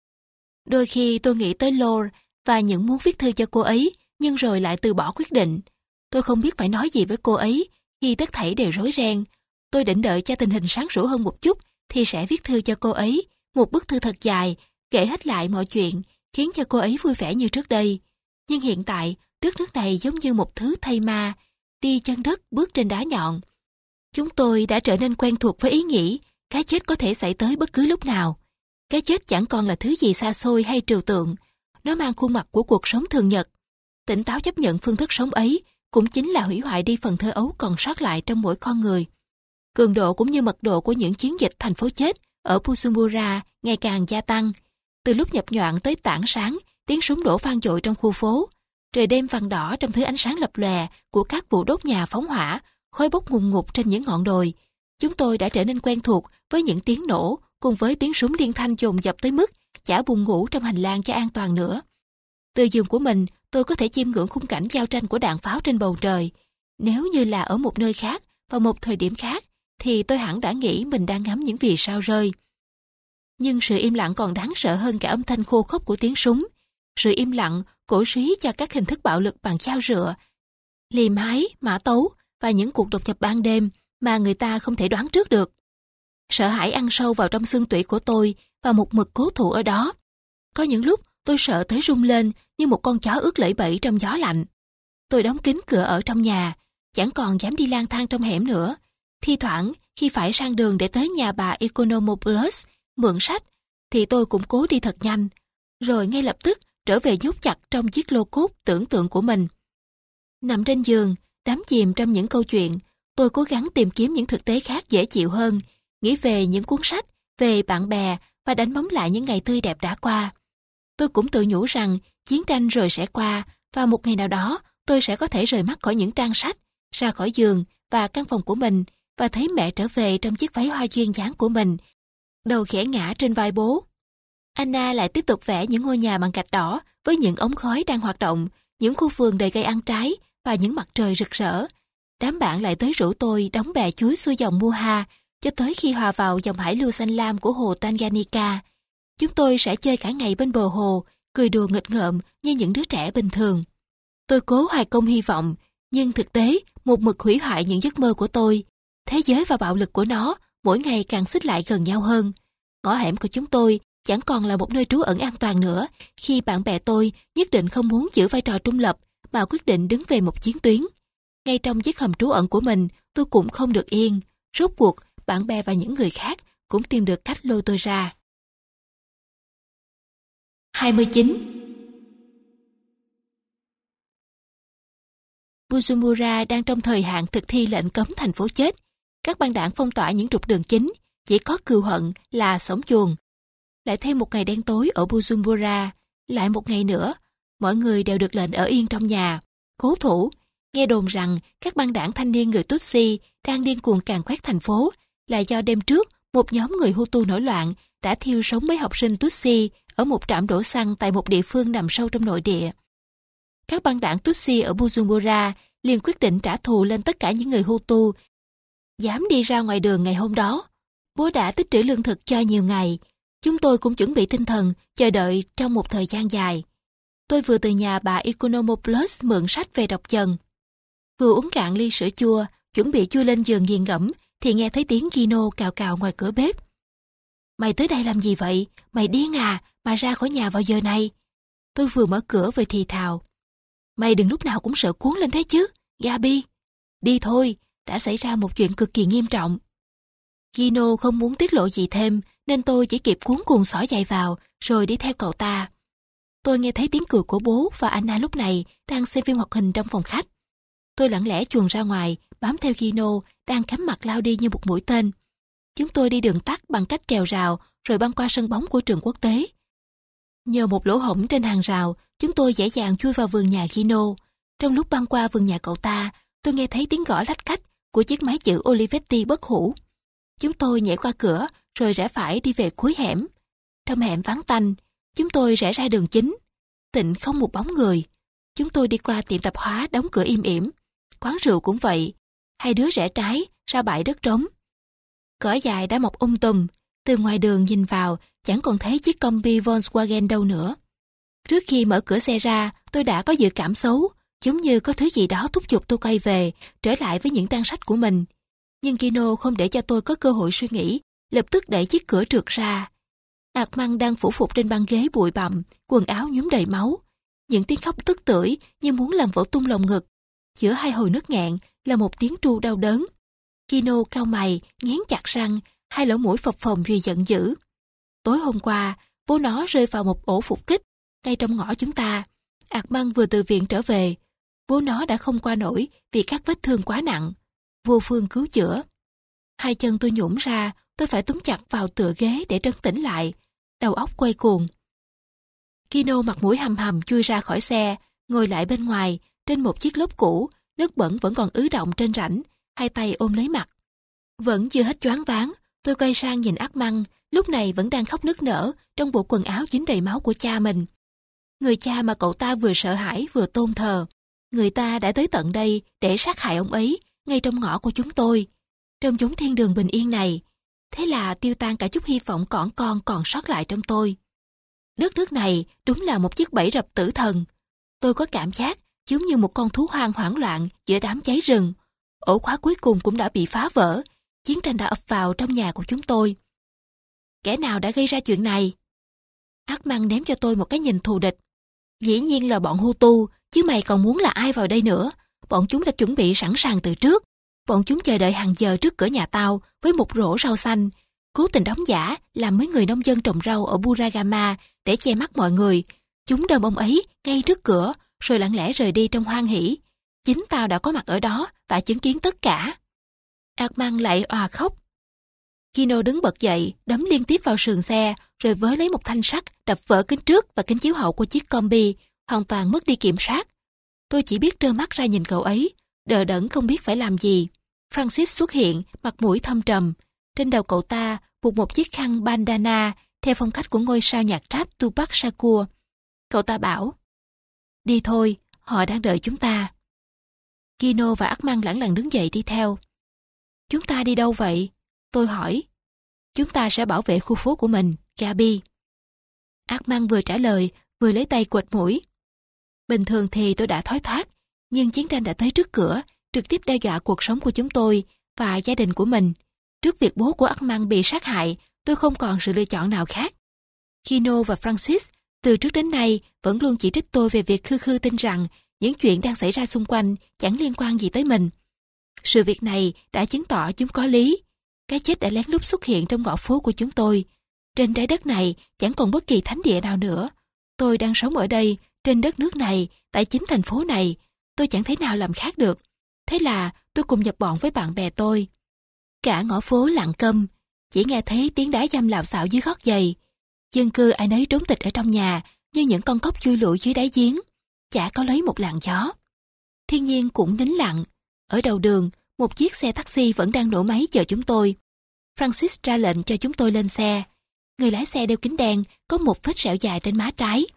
Đôi khi tôi nghĩ tới Lore và những muốn viết thư cho cô ấy, nhưng rồi lại từ bỏ quyết định. Tôi không biết phải nói gì với cô ấy khi tất thảy đều rối ren. Tôi định đợi cho tình hình sáng sủa hơn một chút thì sẽ viết thư cho cô ấy, một bức thư thật dài, kể hết lại mọi chuyện, khiến cho cô ấy vui vẻ như trước đây. Nhưng hiện tại, đất nước này giống như một thứ thây ma, đi chân đất bước trên đá nhọn. Chúng tôi đã trở nên quen thuộc với ý nghĩ cái chết có thể xảy tới bất cứ lúc nào. Cái chết chẳng còn là thứ gì xa xôi hay trừu tượng, nó mang khuôn mặt của cuộc sống thường nhật. Tỉnh táo chấp nhận phương thức sống ấy cũng chính là hủy hoại đi phần thơ ấu còn sót lại trong mỗi con người. Cường độ cũng như mật độ của những chiến dịch thành phố chết ở Bujumbura ngày càng gia tăng. Từ lúc nhập nhoạng tới tảng sáng, tiếng súng đổ vang dội trong khu phố. Trời đêm vàng đỏ trong thứ ánh sáng lập lòe của các vụ đốt nhà phóng hỏa, khói bốc ngùn ngụt trên những ngọn đồi. Chúng tôi đã trở nên quen thuộc với những tiếng nổ cùng với tiếng súng liên thanh dồn dập tới mức chả buồn ngủ trong hành lang cho an toàn nữa. Từ giường của mình, tôi có thể chiêm ngưỡng khung cảnh giao tranh của đạn pháo trên bầu trời. Nếu như là ở một nơi khác, vào một thời điểm khác, thì tôi hẳn đã nghĩ mình đang ngắm những vì sao rơi. Nhưng sự im lặng còn đáng sợ hơn cả âm thanh khô khốc của tiếng súng. Sự im lặng cổ suý cho các hình thức bạo lực bằng dao rựa, liềm hái, mã tấu và những cuộc đột nhập ban đêm mà người ta không thể đoán trước được. Sợ hãi ăn sâu vào trong xương tủy của tôi và một mực cố thủ ở đó. Có những lúc tôi sợ tới rung lên như một con chó ướt lẫy bẫy trong gió lạnh. Tôi đóng kín cửa ở trong nhà, chẳng còn dám đi lang thang trong hẻm nữa. Thi thoảng khi phải sang đường để tới nhà bà Economopoulos mượn sách thì tôi cũng cố đi thật nhanh, rồi ngay lập tức trở về nhốt chặt trong chiếc lô cốt tưởng tượng của mình. Nằm trên giường, đắm chìm trong những câu chuyện, tôi cố gắng tìm kiếm những thực tế khác dễ chịu hơn, nghĩ về những cuốn sách, về bạn bè và đánh bóng lại những ngày tươi đẹp đã qua. Tôi cũng tự nhủ rằng chiến tranh rồi sẽ qua và một ngày nào đó tôi sẽ có thể rời mắt khỏi những trang sách, ra khỏi giường và căn phòng của mình và thấy mẹ trở về trong chiếc váy hoa duyên dáng của mình, đầu khẽ ngã trên vai bố. Anna lại tiếp tục vẽ những ngôi nhà bằng gạch đỏ với những ống khói đang hoạt động, những khu vườn đầy cây ăn trái và những mặt trời rực rỡ. Đám bạn lại tới rủ tôi đóng bè chuối xuôi dòng Muha cho tới khi hòa vào dòng hải lưu xanh lam của hồ Tanganyika. Chúng tôi sẽ chơi cả ngày bên bờ hồ, cười đùa nghịch ngợm như những đứa trẻ bình thường. Tôi cố hoài công hy vọng, nhưng thực tế một mực hủy hoại những giấc mơ của tôi. Thế giới và bạo lực của nó mỗi ngày càng xích lại gần nhau hơn. Ngõ hẻm của chúng tôi chẳng còn là một nơi trú ẩn an toàn nữa khi bạn bè tôi nhất định không muốn giữ vai trò trung lập mà quyết định đứng về một chiến tuyến. Ngay trong chiếc hầm trú ẩn của mình, tôi cũng không được yên. Rốt cuộc, bạn bè và những người khác cũng tìm được cách lôi tôi ra. hai mươi chín. Bujumbura đang trong thời hạn thực thi lệnh cấm thành phố chết. Các băng đảng phong tỏa những trục đường chính, chỉ có cừu hận là sống chuồng. Lại thêm một ngày đen tối ở Bujumbura, lại một ngày nữa, mọi người đều được lệnh ở yên trong nhà, cố thủ. Nghe đồn rằng các băng đảng thanh niên người Tutsi đang điên cuồng càn quét thành phố là do đêm trước một nhóm người Hutu nổi loạn đã thiêu sống mấy học sinh Tutsi ở một trạm đổ xăng tại một địa phương nằm sâu trong nội địa. Các băng đảng Tutsi ở Bujumbura liền quyết định trả thù lên tất cả những người Hutu dám đi ra ngoài đường ngày hôm đó. Bố đã tích trữ lương thực cho nhiều ngày. Chúng tôi cũng chuẩn bị tinh thần chờ đợi trong một thời gian dài. Tôi vừa từ nhà bà Economopoulos mượn sách về đọc dần. Vừa uống cạn ly sữa chua, chuẩn bị chui lên giường nghiền ngẫm, thì nghe thấy tiếng Gino cào cào ngoài cửa bếp. Mày tới đây làm gì vậy? Mày điên à, mà ra khỏi nhà vào giờ này. Tôi vừa mở cửa vừa thì thào. Mày đừng lúc nào cũng sợ cuốn lên thế chứ, Gabi. Đi thôi, đã xảy ra một chuyện cực kỳ nghiêm trọng. Gino không muốn tiết lộ gì thêm, nên tôi chỉ kịp cuốn cuồng xỏ giày vào, rồi đi theo cậu ta. Tôi nghe thấy tiếng cười của bố và Anna lúc này đang xem phim hoạt hình trong phòng khách. Tôi lặng lẽ chuồn ra ngoài, bám theo Gino, đang cắm mặt lao đi như một mũi tên. Chúng tôi đi đường tắt bằng cách trèo rào, rồi băng qua sân bóng của trường quốc tế. Nhờ một lỗ hổng trên hàng rào, chúng tôi dễ dàng chui vào vườn nhà Gino. Trong lúc băng qua vườn nhà cậu ta, tôi nghe thấy tiếng gõ lách cách của chiếc máy chữ Olivetti bất hủ. Chúng tôi nhảy qua cửa, rồi rẽ phải đi về cuối hẻm. Trong hẻm vắng tanh, chúng tôi rẽ ra đường chính. Tịnh không một bóng người. Chúng tôi đi qua tiệm tạp hóa đóng cửa im ỉm. Quán rượu cũng vậy. Hai đứa rẽ trái ra bãi đất trống. Cỏ dài đã mọc um tùm. Từ ngoài đường nhìn vào, chẳng còn thấy chiếc combi Volkswagen đâu nữa. Trước khi mở cửa xe ra, tôi đã có dự cảm xấu, giống như có thứ gì đó thúc giục tôi quay về, trở lại với những trang sách của mình. Nhưng Gino không để cho tôi có cơ hội suy nghĩ, lập tức đẩy chiếc cửa trượt ra. Armand đang phủ phục trên băng ghế bụi bặm, quần áo nhuốm đầy máu. Những tiếng khóc tức tưởi như muốn làm vỡ tung lồng ngực. Giữa hai hồi nứt nghẹn là một tiếng tru đau đớn. Gino cau mày, nghiến chặt răng, hai lỗ mũi phập phồng vì giận dữ. Tối hôm qua, bố nó rơi vào một ổ phục kích, ngay trong ngõ chúng ta. Armand vừa từ viện trở về. Bố nó đã không qua nổi vì các vết thương quá nặng. Vô phương cứu chữa. Hai chân tôi nhũn ra, tôi phải túm chặt vào tựa ghế để trấn tĩnh lại. Đầu óc quay cuồng. Gino mặt mũi hầm hầm chui ra khỏi xe, ngồi lại bên ngoài, trên một chiếc lốp cũ, nước bẩn vẫn còn ứ động trên rãnh, hai tay ôm lấy mặt. Vẫn chưa hết choáng váng, tôi quay sang nhìn Armand, lúc này vẫn đang khóc nức nở trong bộ quần áo dính đầy máu của cha mình. Người cha mà cậu ta vừa sợ hãi vừa tôn thờ. Người ta đã tới tận đây để sát hại ông ấy, ngay trong ngõ của chúng tôi, trong chốn thiên đường bình yên này. Thế là tiêu tan cả chút hy vọng cỏn con còn sót lại trong tôi. Đất nước này đúng là một chiếc bẫy rập tử thần. Tôi có cảm giác giống như một con thú hoang hoảng loạn giữa đám cháy rừng. Ổ khóa cuối cùng cũng đã bị phá vỡ. Chiến tranh đã ập vào trong nhà của chúng tôi. Kẻ nào đã gây ra chuyện này? Armand ném cho tôi một cái nhìn thù địch. Dĩ nhiên là bọn Hutu, chứ mày còn muốn là ai vào đây nữa? Bọn chúng đã chuẩn bị sẵn sàng từ trước. Bọn chúng chờ đợi hàng giờ trước cửa nhà tao với một rổ rau xanh, cố tình đóng giả làm mấy người nông dân trồng rau ở Buragama để che mắt mọi người. Chúng đâm ông ấy ngay trước cửa, rồi lặng lẽ rời đi trong hoan hỉ. Chính tao đã có mặt ở đó và chứng kiến tất cả. Armand lại òa khóc. Gino đứng bật dậy, đấm liên tiếp vào sườn xe, rồi với lấy một thanh sắt đập vỡ kính trước và kính chiếu hậu của chiếc combi, hoàn toàn mất đi kiểm soát. Tôi chỉ biết trơ mắt ra nhìn cậu ấy, đờ đẫn không biết phải làm gì. Francis xuất hiện, mặt mũi thâm trầm. Trên đầu cậu ta buộc một chiếc khăn bandana theo phong cách của ngôi sao nhạc rap Tupac Shakur. Cậu ta bảo, đi thôi, họ đang đợi chúng ta. Gino và Armand lẳng lặng đứng dậy đi theo. Chúng ta đi đâu vậy? Tôi hỏi. Chúng ta sẽ bảo vệ khu phố của mình, Gabi. Armand vừa trả lời, vừa lấy tay quệt mũi. Bình thường thì tôi đã thoái thoát, nhưng chiến tranh đã tới trước cửa, trực tiếp đe dọa cuộc sống của chúng tôi và gia đình của mình. Trước việc bố của Armand bị sát hại, tôi không còn sự lựa chọn nào khác. Gino và Francis từ trước đến nay vẫn luôn chỉ trích tôi về việc khư khư tin rằng những chuyện đang xảy ra xung quanh chẳng liên quan gì tới mình. Sự việc này đã chứng tỏ chúng có lý. Cái chết đã lén lút xuất hiện trong ngõ phố của chúng tôi. Trên trái đất này chẳng còn bất kỳ thánh địa nào nữa. Tôi đang sống ở đây, trên đất nước này, tại chính thành phố này. Tôi chẳng thể nào làm khác được. Thế là tôi cùng nhập bọn với bạn bè tôi. Cả ngõ phố lặng câm, chỉ nghe thấy tiếng đá dăm lạo xạo dưới gót giày. Dân cư ai nấy trốn tịch ở trong nhà, như những con cóc chui lủi dưới đáy giếng. Chả có lấy một làn gió. Thiên nhiên cũng nín lặng. Ở đầu đường, một chiếc xe taxi vẫn đang nổ máy chờ chúng tôi. Francis ra lệnh cho chúng tôi lên xe. Người lái xe đeo kính đen, có một vết sẹo dài trên má trái.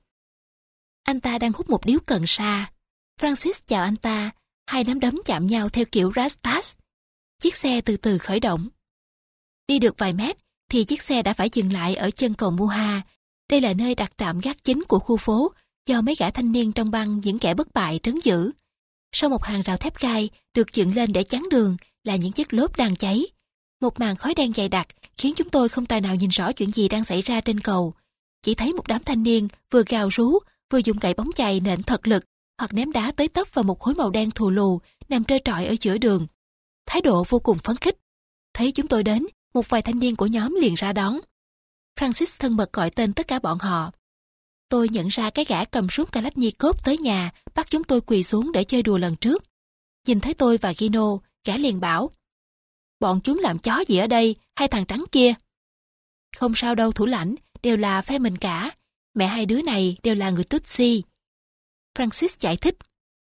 Anh ta đang hút một điếu cần sa. Francis chào anh ta, hai nắm đấm chạm nhau theo kiểu Rastas. Chiếc xe từ từ khởi động. Đi được vài mét thì chiếc xe đã phải dừng lại ở chân cầu Muha. Đây là nơi đặt trạm gác chính của khu phố do mấy gã thanh niên trong băng những kẻ bất bại trấn giữ. Sau một hàng rào thép gai được dựng lên để chắn đường là những chiếc lốp đang cháy. Một màn khói đen dày đặc khiến chúng tôi không tài nào nhìn rõ chuyện gì đang xảy ra trên cầu. Chỉ thấy một đám thanh niên vừa gào rú, vừa dùng gậy bóng chày nện thật lực hoặc ném đá tới tấp vào một khối màu đen thù lù nằm trơ trọi ở giữa đường. Thái độ vô cùng phấn khích. Thấy chúng tôi đến, một vài thanh niên của nhóm liền ra đón. Francis thân mật gọi tên tất cả bọn họ. Tôi nhận ra cái gã cầm súng Kalashnikov tới nhà bắt chúng tôi quỳ xuống để chơi đùa lần trước. Nhìn thấy tôi và Gino, gã liền bảo: bọn chúng làm chó gì ở đây, hai thằng trắng kia? Không sao đâu thủ lãnh, đều là phe mình cả. Mẹ hai đứa này đều là người Tutsi. Francis giải thích.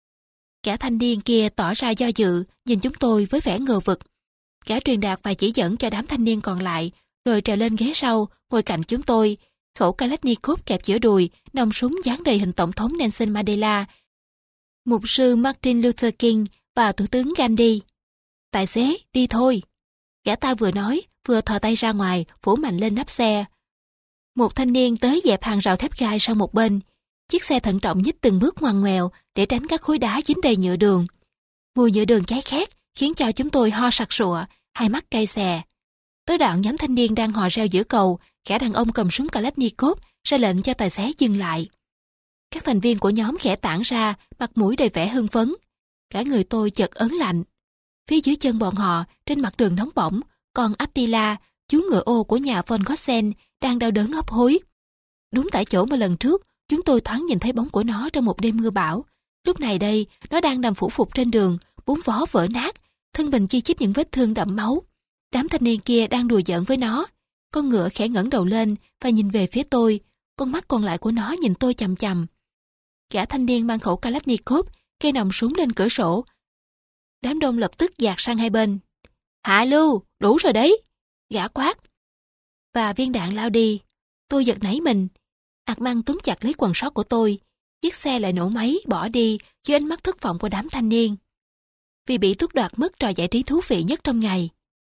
Gã thanh niên kia tỏ ra do dự, nhìn chúng tôi với vẻ ngờ vực. Gã truyền đạt và chỉ dẫn cho đám thanh niên còn lại, rồi trèo lên ghế sau, ngồi cạnh chúng tôi. Khẩu Kalashnikov kẹp giữa đùi, nòng súng dán đầy hình tổng thống Nelson Mandela, mục sư Martin Luther King và thủ tướng Gandhi. Tài xế, đi thôi. Gã ta vừa nói, vừa thò tay ra ngoài, vỗ mạnh lên nắp xe. Một thanh niên tới dẹp hàng rào thép gai sang một bên. Chiếc xe thận trọng nhích từng bước ngoằn ngoèo để tránh các khối đá dính đầy nhựa đường. Mùi nhựa đường cháy khét khiến cho chúng tôi ho sặc sụa, hai mắt cay xè. Tới đoạn nhóm thanh niên đang hò reo giữa cầu, gã đàn ông cầm súng Kalashnikov ra lệnh cho tài xế dừng lại. Các thành viên của nhóm khẽ tản ra, mặt mũi đầy vẻ hưng phấn. Cả người tôi chợt ớn lạnh. Phía dưới chân bọn họ, trên mặt đường nóng bỏng, còn Attila, chú ngựa ô của nhà von Gossen, đang đau đớn hấp hối. Đúng tại chỗ mà lần trước, chúng tôi thoáng nhìn thấy bóng của nó trong một đêm mưa bão. Lúc này đây, nó đang nằm phủ phục trên đường, bốn vó vỡ nát, thân mình chi chít những vết thương đẫm máu. Đám thanh niên kia đang đùa giỡn với nó. Con ngựa khẽ ngẩng đầu lên và nhìn về phía tôi, con mắt còn lại của nó nhìn tôi chằm chằm. Gã thanh niên mang khẩu Kalashnikov cây nòng súng lên cửa sổ. Đám đông lập tức dạt sang hai bên. Hạ lưu, đủ rồi đấy, gã quát. Và viên đạn lao đi. Tôi giật nảy mình. Armand túm chặt lấy quần sót của tôi. Chiếc xe lại nổ máy bỏ đi dưới ánh mắt thất vọng của đám thanh niên. Vì bị tước đoạt mất trò giải trí thú vị nhất trong ngày.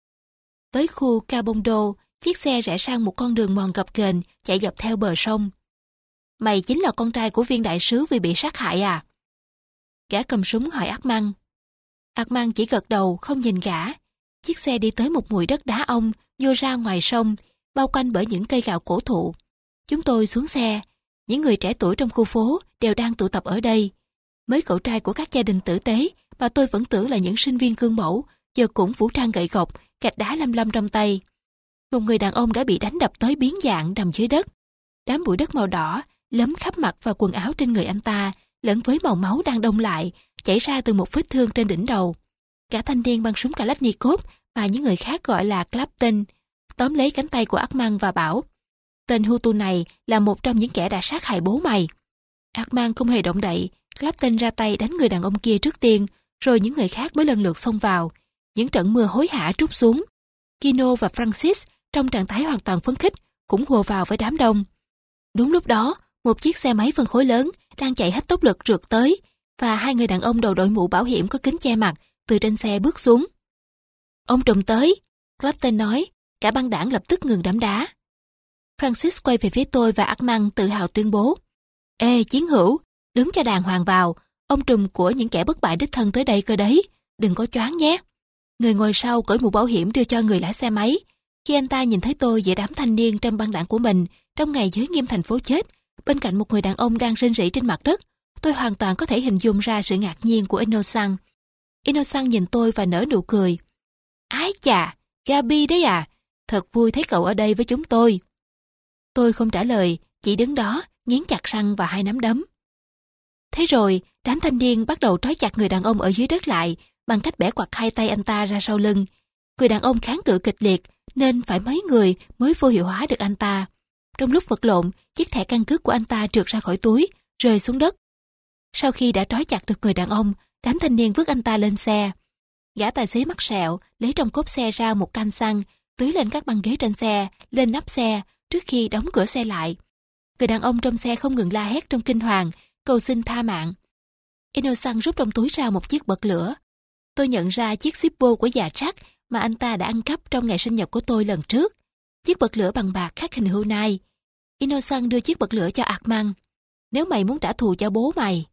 Tới khu Kabondo, chiếc xe rẽ sang một con đường mòn gập ghềnh chạy dọc theo bờ sông. Mày chính là con trai của viên đại sứ vì bị sát hại à? Gã cầm súng hỏi Armand. Armand chỉ gật đầu không nhìn gã. Chiếc xe đi tới một bụi đất đá ong nhô ra ngoài sông, bao quanh bởi những cây gạo cổ thụ. Chúng tôi xuống xe. Những người trẻ tuổi trong khu phố đều đang tụ tập ở đây. Mấy cậu trai của các gia đình tử tế mà tôi vẫn tưởng là những sinh viên gương mẫu, giờ cũng vũ trang gậy gộc, gạch đá lăm lăm trong tay. Một người đàn ông đã bị đánh đập tới biến dạng nằm dưới đất. Đám bụi đất màu đỏ lấm khắp mặt và quần áo trên người anh ta, lẫn với màu máu đang đông lại, chảy ra từ một vết thương trên đỉnh đầu. Cả thanh niên băng súng Kalashnikov và những người khác gọi là Clapton tóm lấy cánh tay của Armand và bảo: tên Hutu này là một trong những kẻ đã sát hại bố mày. Armand không hề động đậy. Clapton ra tay đánh người đàn ông kia trước tiên, rồi những người khác mới lần lượt xông vào. Những trận mưa hối hả trút xuống. Gino và Francis trong trạng thái hoàn toàn phấn khích cũng hùa vào với đám đông. Đúng lúc đó, một chiếc xe máy phân khối lớn đang chạy hết tốc lực rượt tới, và hai người đàn ông đầu đội mũ bảo hiểm có kính che mặt từ trên xe bước xuống. Ông trùm tới, Clapton nói. Cả băng đảng lập tức ngừng đám đá. Francis quay về phía tôi và Armand tự hào tuyên bố: Ê chiến hữu, đứng cho đàng hoàng vào, ông trùm của những kẻ bất bại đích thân tới đây cơ đấy, đừng có choáng nhé. Người ngồi sau cởi mũ bảo hiểm đưa cho người lái xe máy. Khi anh ta nhìn thấy tôi giữa đám thanh niên trong băng đảng của mình trong ngày giới nghiêm thành phố chết, bên cạnh một người đàn ông đang rên rỉ trên mặt đất, tôi hoàn toàn có thể hình dung ra sự ngạc nhiên của Innocent. Innocent nhìn tôi và nở nụ cười. Ái chà, Gabi đấy à, thật vui thấy cậu ở đây với chúng tôi. Tôi không trả lời, chỉ đứng đó, nghiến chặt răng và hai nắm đấm. Thế rồi, đám thanh niên bắt đầu trói chặt người đàn ông ở dưới đất lại bằng cách bẻ quặt hai tay anh ta ra sau lưng. Người đàn ông kháng cự kịch liệt nên phải mấy người mới vô hiệu hóa được anh ta. Trong lúc vật lộn, chiếc thẻ căn cước của anh ta trượt ra khỏi túi, rơi xuống đất. Sau khi đã trói chặt được người đàn ông, đám thanh niên vứt anh ta lên xe. Gã tài xế mắc sẹo lấy trong cốp xe ra một can xăng, tưới lên các băng ghế trên xe, lên nắp xe trước khi đóng cửa xe lại. Người đàn ông trong xe không ngừng la hét trong kinh hoàng, cầu xin tha mạng. Innocent rút trong túi ra một chiếc bật lửa. Tôi nhận ra chiếc Zippo của già Jack mà anh ta đã ăn cắp trong ngày sinh nhật của tôi lần trước. Chiếc bật lửa bằng bạc khắc hình hươu nai. Innocent đưa chiếc bật lửa cho Armand. Nếu mày muốn trả thù cho bố mày.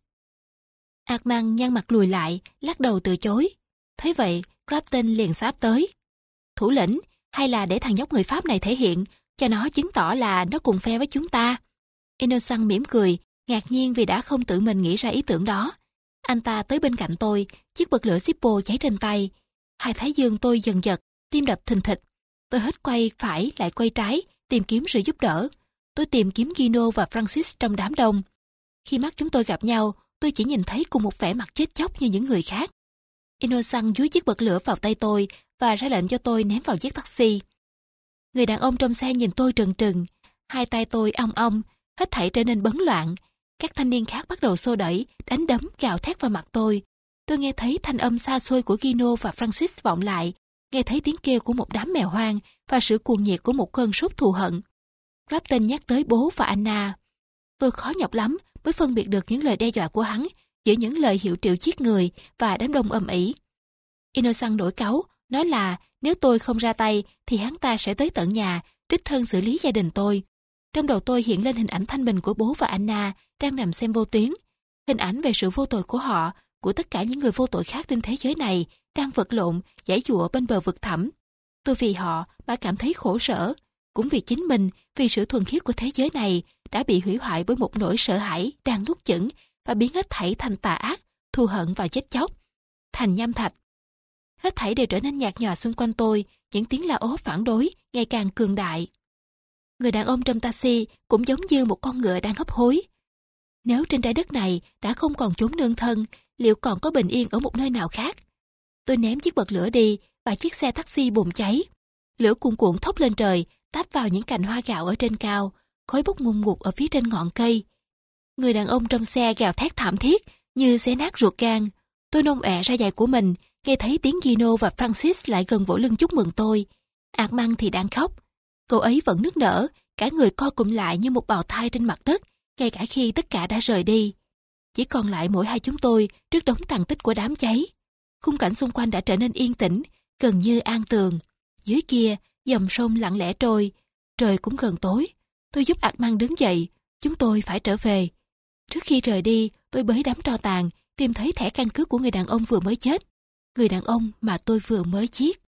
Armand nhăn mặt lùi lại, lắc đầu từ chối. Thế vậy, Clapton liền sáp tới. Thủ lĩnh, hay là để thằng nhóc người Pháp này thể hiện, cho nó chứng tỏ là nó cùng phe với chúng ta. Innocent mỉm cười, ngạc nhiên vì đã không tự mình nghĩ ra ý tưởng đó. Anh ta tới bên cạnh tôi, chiếc bật lửa Zippo cháy trên tay. Hai thái dương tôi dần giật, tim đập thình thịch. Tôi hết quay phải lại quay trái, tìm kiếm sự giúp đỡ. Tôi tìm kiếm Gino và Francis trong đám đông. Khi mắt chúng tôi gặp nhau, tôi chỉ nhìn thấy cùng một vẻ mặt chết chóc như những người khác. Innocent dúi chiếc bật lửa vào tay tôi và ra lệnh cho tôi ném vào chiếc taxi. Người đàn ông trong xe nhìn tôi trừng trừng, hai tay tôi ong ong, hết thảy trở nên bấn loạn. Các thanh niên khác bắt đầu xô đẩy, đánh đấm, gào thét vào mặt tôi. Tôi nghe thấy thanh âm xa xôi của Gino và Francis vọng lại, nghe thấy tiếng kêu của một đám mèo hoang và sự cuồng nhiệt của một cơn sốt thù hận. Clapton nhắc tới bố và Anna. Tôi khó nhọc lắm mới phân biệt được những lời đe dọa của hắn giữa những lời hiệu triệu giết người và đám đông ầm ĩ. Innocent nổi cáu, nói là nếu tôi không ra tay thì hắn ta sẽ tới tận nhà, đích thân xử lý gia đình tôi. Trong đầu tôi hiện lên hình ảnh thanh bình của bố và Anna đang nằm xem vô tuyến, hình ảnh về sự vô tội của họ, của tất cả những người vô tội khác trên thế giới này đang vật lộn, giãy giụa bên bờ vực thẳm. Tôi vì họ mà cảm thấy khổ sở, cũng vì chính mình, vì sự thuần khiết của thế giới này đã bị hủy hoại bởi một nỗi sợ hãi đang nuốt chửng và biến hết thảy thành tà ác, thù hận và chết chóc, thành nham thạch. Hết thảy đều trở nên nhạt nhòa xung quanh tôi, những tiếng la ó phản đối ngày càng cường đại. Người đàn ông trong taxi cũng giống như một con ngựa đang hấp hối. Nếu trên trái đất này đã không còn chốn nương thân, liệu còn có bình yên ở một nơi nào khác? Tôi ném chiếc bật lửa đi và chiếc xe taxi bùng cháy. Lửa cuồn cuộn thốc lên trời, táp vào những cành hoa gạo ở trên cao, khói bốc ngùn ngụt ở phía trên ngọn cây. Người đàn ông trong xe gào thét thảm thiết như xé nát ruột gan. Tôi nôn ọe ra giày của mình, nghe thấy tiếng Gino và Francis lại gần vỗ lưng chúc mừng tôi. Armand thì đang khóc. Cô ấy vẫn nức nở, cả người co cụm lại như một bào thai trên mặt đất, ngay cả khi tất cả đã rời đi. Chỉ còn lại mỗi hai chúng tôi trước đống tàn tích của đám cháy. Khung cảnh xung quanh đã trở nên yên tĩnh, gần như an tường. Dưới kia, dòng sông lặng lẽ trôi. Trời cũng gần tối. Tôi giúp Armand đứng dậy. Chúng tôi phải trở về. Trước khi rời đi, tôi bới đám tro tàn, tìm thấy thẻ căn cước của người đàn ông vừa mới chết. Người đàn ông mà tôi vừa mới giết.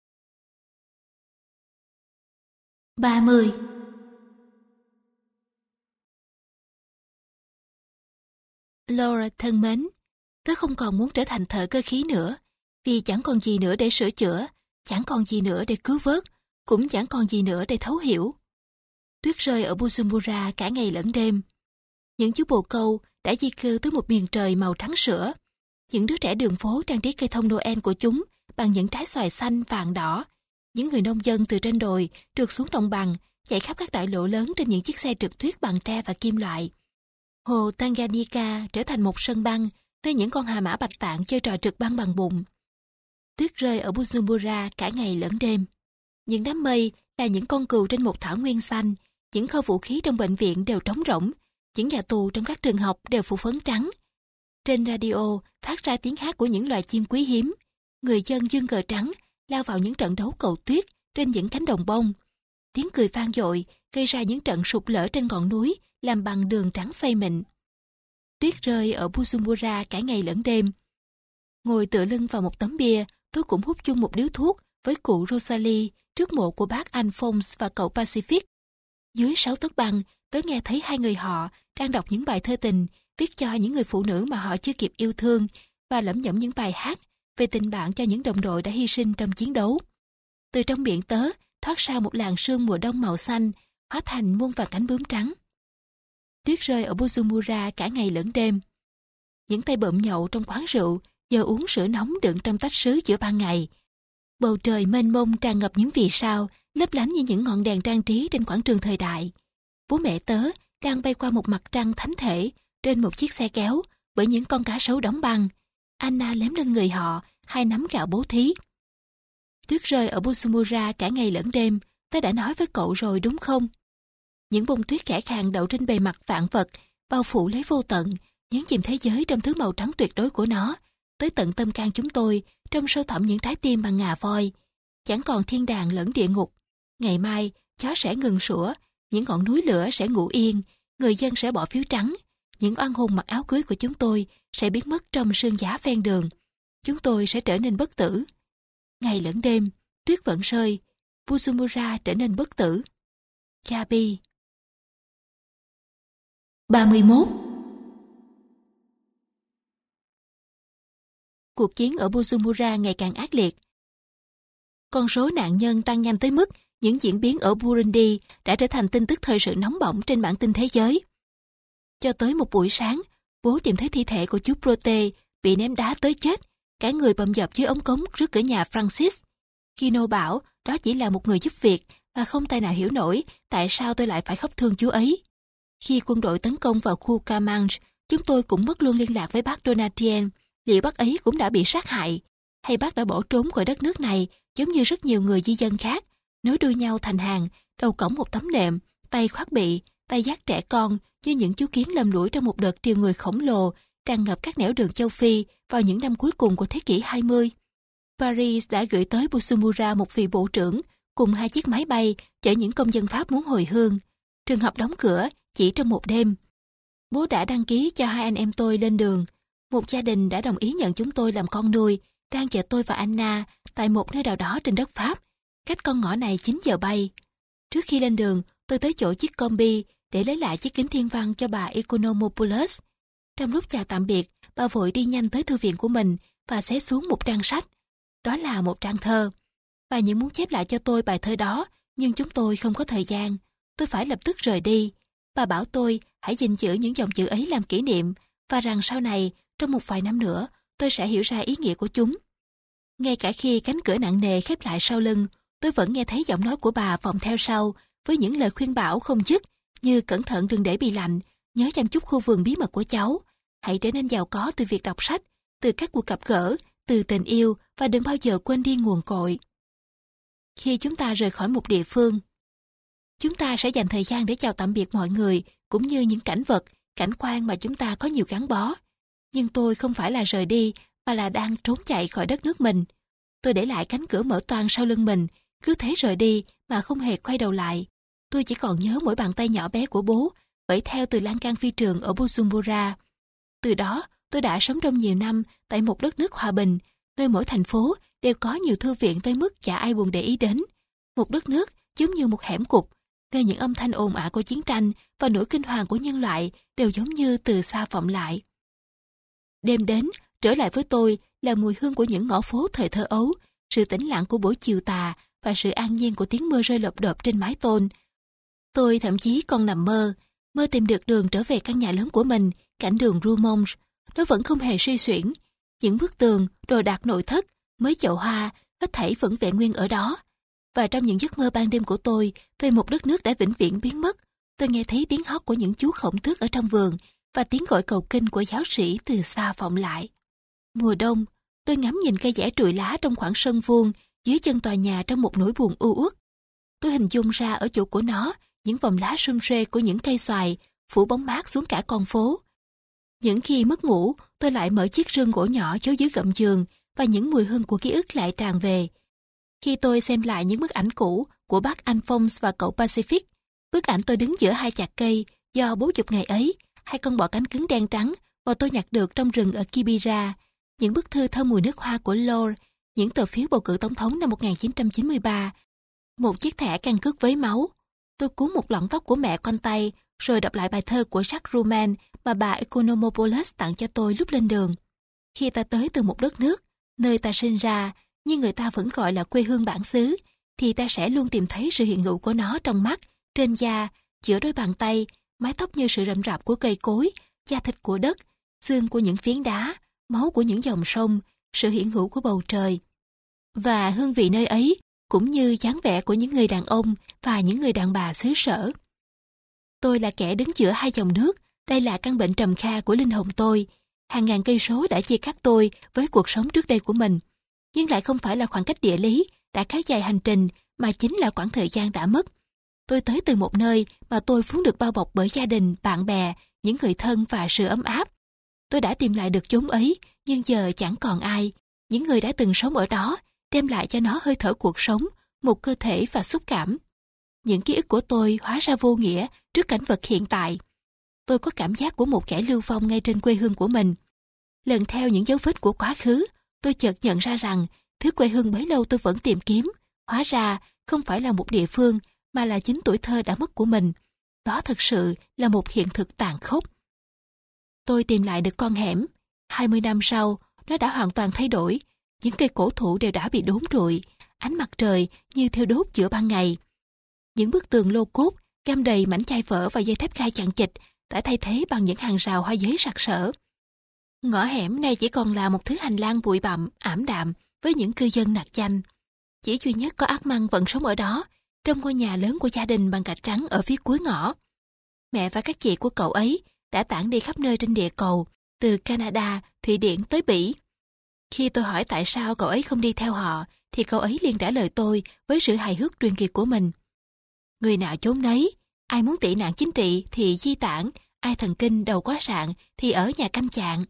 ba mươi. Laura thân mến, tớ không còn muốn trở thành thợ cơ khí nữa, vì chẳng còn gì nữa để sửa chữa, chẳng còn gì nữa để cứu vớt, cũng chẳng còn gì nữa để thấu hiểu. Tuyết rơi ở Bujumbura cả ngày lẫn đêm. Những chú bồ câu đã di cư tới một miền trời màu trắng sữa. Những đứa trẻ đường phố trang trí cây thông Noel của chúng bằng những trái xoài xanh vàng đỏ. Những người nông dân từ trên đồi trượt xuống đồng bằng, chạy khắp các đại lộ lớn trên những chiếc xe trượt tuyết bằng tre và kim loại. Hồ Tanganyika trở thành một sân băng, nơi những con hà mã bạch tạng chơi trò trượt băng bằng bùn. Tuyết rơi ở Bujumbura cả ngày lẫn đêm. Những đám mây là những con cừu trên một thảo nguyên xanh, những kho vũ khí trong bệnh viện đều trống rỗng, những nhà tù trong các trường học đều phủ phấn trắng. Trên radio phát ra tiếng hát của những loài chim quý hiếm. Người dân giương cờ trắng lao vào những trận đấu cầu tuyết trên những cánh đồng bông. Tiếng cười vang dội gây ra những trận sụp lở trên ngọn núi làm bằng đường trắng xay mịn. Tuyết rơi ở Bujumbura cả ngày lẫn đêm. Ngồi tựa lưng vào một tấm bia, tôi cũng hút chung một điếu thuốc với cụ Rosalie trước mộ của bác Alphonse và cậu Pacific. Dưới sáu tấc băng, tớ nghe thấy hai người họ đang đọc những bài thơ tình viết cho những người phụ nữ mà họ chưa kịp yêu thương và lẩm nhẩm những bài hát về tình bạn cho những đồng đội đã hy sinh trong chiến đấu. Từ trong miệng tớ thoát ra một làn sương mùa đông màu xanh, hóa thành muôn vàn cánh bướm trắng. Tuyết rơi ở Buzumura cả ngày lẫn đêm. Những tay bợm nhậu trong quán rượu giờ uống sữa nóng đựng trong tách sứ giữa ban ngày. Bầu trời mênh mông tràn ngập những vì sao lấp lánh như những ngọn đèn trang trí trên quảng trường thời đại. Bố mẹ tớ đang bay qua một mặt trăng thánh thể trên một chiếc xe kéo bởi những con cá sấu đóng băng. Anna lém lên người họ hai nắm gạo bố thí. Tuyết rơi ở Buzumura cả ngày lẫn đêm, tớ đã nói với cậu rồi đúng không? Những bông tuyết khẽ khàng đậu trên bề mặt vạn vật, bao phủ lấy vô tận, nhấn chìm thế giới trong thứ màu trắng tuyệt đối của nó, tới tận tâm can chúng tôi, trong sâu thẳm những trái tim bằng ngà voi. Chẳng còn thiên đàng lẫn địa ngục. Ngày mai, chó sẽ ngừng sủa, những ngọn núi lửa sẽ ngủ yên, người dân sẽ bỏ phiếu trắng, những oan hồn mặc áo cưới của chúng tôi sẽ biến mất trong sương giá ven đường. Chúng tôi sẽ trở nên bất tử. Ngày lẫn đêm, tuyết vẫn rơi, Buzumura trở nên bất tử. Gabi. ba mươi mốt. Cuộc chiến ở Buzumura ngày càng ác liệt. Con số nạn nhân tăng nhanh tới mức những diễn biến ở Burundi đã trở thành tin tức thời sự nóng bỏng trên bản tin thế giới. Cho tới một buổi sáng, bố tìm thấy thi thể của chú Prote bị ném đá tới chết, cả người bầm dập dưới ống cống trước cửa nhà Francis. Kino bảo đó chỉ là một người giúp việc và không tài nào hiểu nổi tại sao tôi lại phải khóc thương chú ấy. Khi quân đội tấn công vào khu Camanche, chúng tôi cũng mất luôn liên lạc với bác Donatien. Liệu bác ấy cũng đã bị sát hại, hay bác đã bỏ trốn khỏi đất nước này giống như rất nhiều người di dân khác, nối đuôi nhau thành hàng, đầu cõng một tấm nệm, tay khoác bị, tay dắt trẻ con như những chú kiến lầm lũi trong một đợt triều người khổng lồ tràn ngập các nẻo đường châu Phi vào những năm cuối cùng của thế kỷ hai mươi. Paris đã gửi tới Buzumura một vị bộ trưởng cùng hai chiếc máy bay chở những công dân Pháp muốn hồi hương. Trường học đóng cửa chỉ trong một đêm. Bố đã đăng ký cho hai anh em tôi lên đường. Một gia đình đã đồng ý nhận chúng tôi làm con nuôi, đang chờ tôi và Anna tại một nơi nào đó trên đất Pháp, cách con ngõ này chín giờ bay. Trước khi lên đường, tôi tới chỗ chiếc combi để lấy lại chiếc kính thiên văn cho bà Economopoulos. Trong lúc chào tạm biệt, bà vội đi nhanh tới thư viện của mình và xé xuống một trang sách. Đó là một trang thơ. Bà những muốn chép lại cho tôi bài thơ đó, nhưng chúng tôi không có thời gian. Tôi phải lập tức rời đi. Bà bảo tôi hãy gìn giữ những dòng chữ ấy làm kỷ niệm, và rằng sau này, trong một vài năm nữa, tôi sẽ hiểu ra ý nghĩa của chúng. Ngay cả khi cánh cửa nặng nề khép lại sau lưng, tôi vẫn nghe thấy giọng nói của bà vọng theo sau, với những lời khuyên bảo không dứt, như cẩn thận đừng để bị lạnh, nhớ chăm chút khu vườn bí mật của cháu, hãy trở nên giàu có từ việc đọc sách, từ các cuộc gặp gỡ, từ tình yêu, và đừng bao giờ quên đi nguồn cội. Khi chúng ta rời khỏi một địa phương, chúng ta sẽ dành thời gian để chào tạm biệt mọi người, cũng như những cảnh vật, cảnh quan mà chúng ta có nhiều gắn bó. Nhưng tôi không phải là rời đi, mà là đang trốn chạy khỏi đất nước mình. Tôi để lại cánh cửa mở toang sau lưng mình, cứ thế rời đi mà không hề quay đầu lại. Tôi chỉ còn nhớ mỗi bàn tay nhỏ bé của bố, vẫy theo từ lan can phi trường ở Bujumbura. Từ đó, tôi đã sống trong nhiều năm tại một đất nước hòa bình, nơi mỗi thành phố đều có nhiều thư viện tới mức chả ai buồn để ý đến. Một đất nước giống như một hẻm cụt, nơi những âm thanh ồn ào của chiến tranh và nỗi kinh hoàng của nhân loại đều giống như từ xa vọng lại. Đêm đến, trở lại với tôi là mùi hương của những ngõ phố thời thơ ấu, sự tĩnh lặng của buổi chiều tà và sự an nhiên của tiếng mưa rơi lộp độp trên mái tôn. Tôi thậm chí còn nằm mơ, mơ tìm được đường trở về căn nhà lớn của mình, cạnh đường Rue Monge. Nó vẫn không hề suy xuyển. Những bức tường, đồ đạc nội thất, mấy chậu hoa, hết thảy vẫn vẹn nguyên ở đó. Và trong những giấc mơ ban đêm của tôi về một đất nước đã vĩnh viễn biến mất, tôi nghe thấy tiếng hót của những chú khổng tước ở trong vườn và tiếng gọi cầu kinh của giáo sĩ từ xa vọng lại. Mùa đông, tôi ngắm nhìn cây dẻ trụi lá trong khoảng sân vuông dưới chân tòa nhà trong một nỗi buồn u uất. Tôi hình dung ra ở chỗ của nó những vòng lá sum suê của những cây xoài phủ bóng mát xuống cả con phố. Những khi mất ngủ, tôi lại mở chiếc rương gỗ nhỏ giấu dưới gầm giường và những mùi hương của ký ức lại tràn về. Khi tôi xem lại những bức ảnh cũ của bác Alphonse và cậu Pacific, bức ảnh tôi đứng giữa hai chạc cây do bố chụp ngày ấy, hai con bọ cánh cứng đen trắng và tôi nhặt được trong rừng ở Kibera, những bức thư thơm mùi nước hoa của Lord, những tờ phiếu bầu cử tổng thống năm một nghìn chín trăm chín mươi ba, một chiếc thẻ căn cước với máu. Tôi cuốn một lọn tóc của mẹ quanh tay, rồi đọc lại bài thơ của Jacques Roumain mà bà Economopoulos tặng cho tôi lúc lên đường. Khi ta tới từ một đất nước, nơi ta sinh ra, nhưng người ta vẫn gọi là quê hương bản xứ, thì ta sẽ luôn tìm thấy sự hiện hữu của nó trong mắt, trên da, giữa đôi bàn tay, mái tóc như sự rậm rạp của cây cối, da thịt của đất, xương của những phiến đá, máu của những dòng sông, sự hiện hữu của bầu trời. Và hương vị nơi ấy cũng như dáng vẻ của những người đàn ông và những người đàn bà xứ sở. Tôi là kẻ đứng giữa hai dòng nước, đây là căn bệnh trầm kha của linh hồn tôi. Hàng ngàn cây số đã chia cắt tôi với cuộc sống trước đây của mình, nhưng lại không phải là khoảng cách địa lý đã kéo dài hành trình, mà chính là quãng thời gian đã mất. Tôi tới từ một nơi mà tôi vốn được bao bọc bởi gia đình, bạn bè, những người thân và sự ấm áp. Tôi đã tìm lại được chốn ấy, nhưng giờ chẳng còn ai. Những người đã từng sống ở đó đem lại cho nó hơi thở cuộc sống, một cơ thể và xúc cảm. Những ký ức của tôi hóa ra vô nghĩa trước cảnh vật hiện tại. Tôi có cảm giác của một kẻ lưu vong ngay trên quê hương của mình. Lần theo những dấu vết của quá khứ, tôi chợt nhận ra rằng thứ quê hương bấy lâu tôi vẫn tìm kiếm, hóa ra không phải là một địa phương, mà là chính tuổi thơ đã mất của mình. Đó thực sự là một hiện thực tàn khốc. Tôi tìm lại được con hẻm. hai mươi năm sau, nó đã hoàn toàn thay đổi. Những cây cổ thụ đều đã bị đốn trụi, ánh mặt trời như thiêu đốt giữa ban ngày. Những bức tường lô cốt, găm đầy mảnh chai vỡ và dây thép gai chằng chịt đã thay thế bằng những hàng rào hoa giấy sặc sỡ. Ngõ hẻm này chỉ còn là một thứ hành lang bụi bặm, ảm đạm với những cư dân nạc danh. Chỉ duy nhất có Armand vẫn sống ở đó, trong ngôi nhà lớn của gia đình bằng gạch trắng ở phía cuối ngõ. Mẹ và các chị của cậu ấy đã tản đi khắp nơi trên địa cầu, từ Canada, Thụy Điển tới Bỉ. Khi tôi hỏi tại sao cậu ấy không đi theo họ, thì cậu ấy liền trả lời tôi với sự hài hước truyền kiệt của mình. Người nào chốn nấy, ai muốn tị nạn chính trị thì di tản, ai thần kinh đầu quá sạn thì ở nhà canh chạng.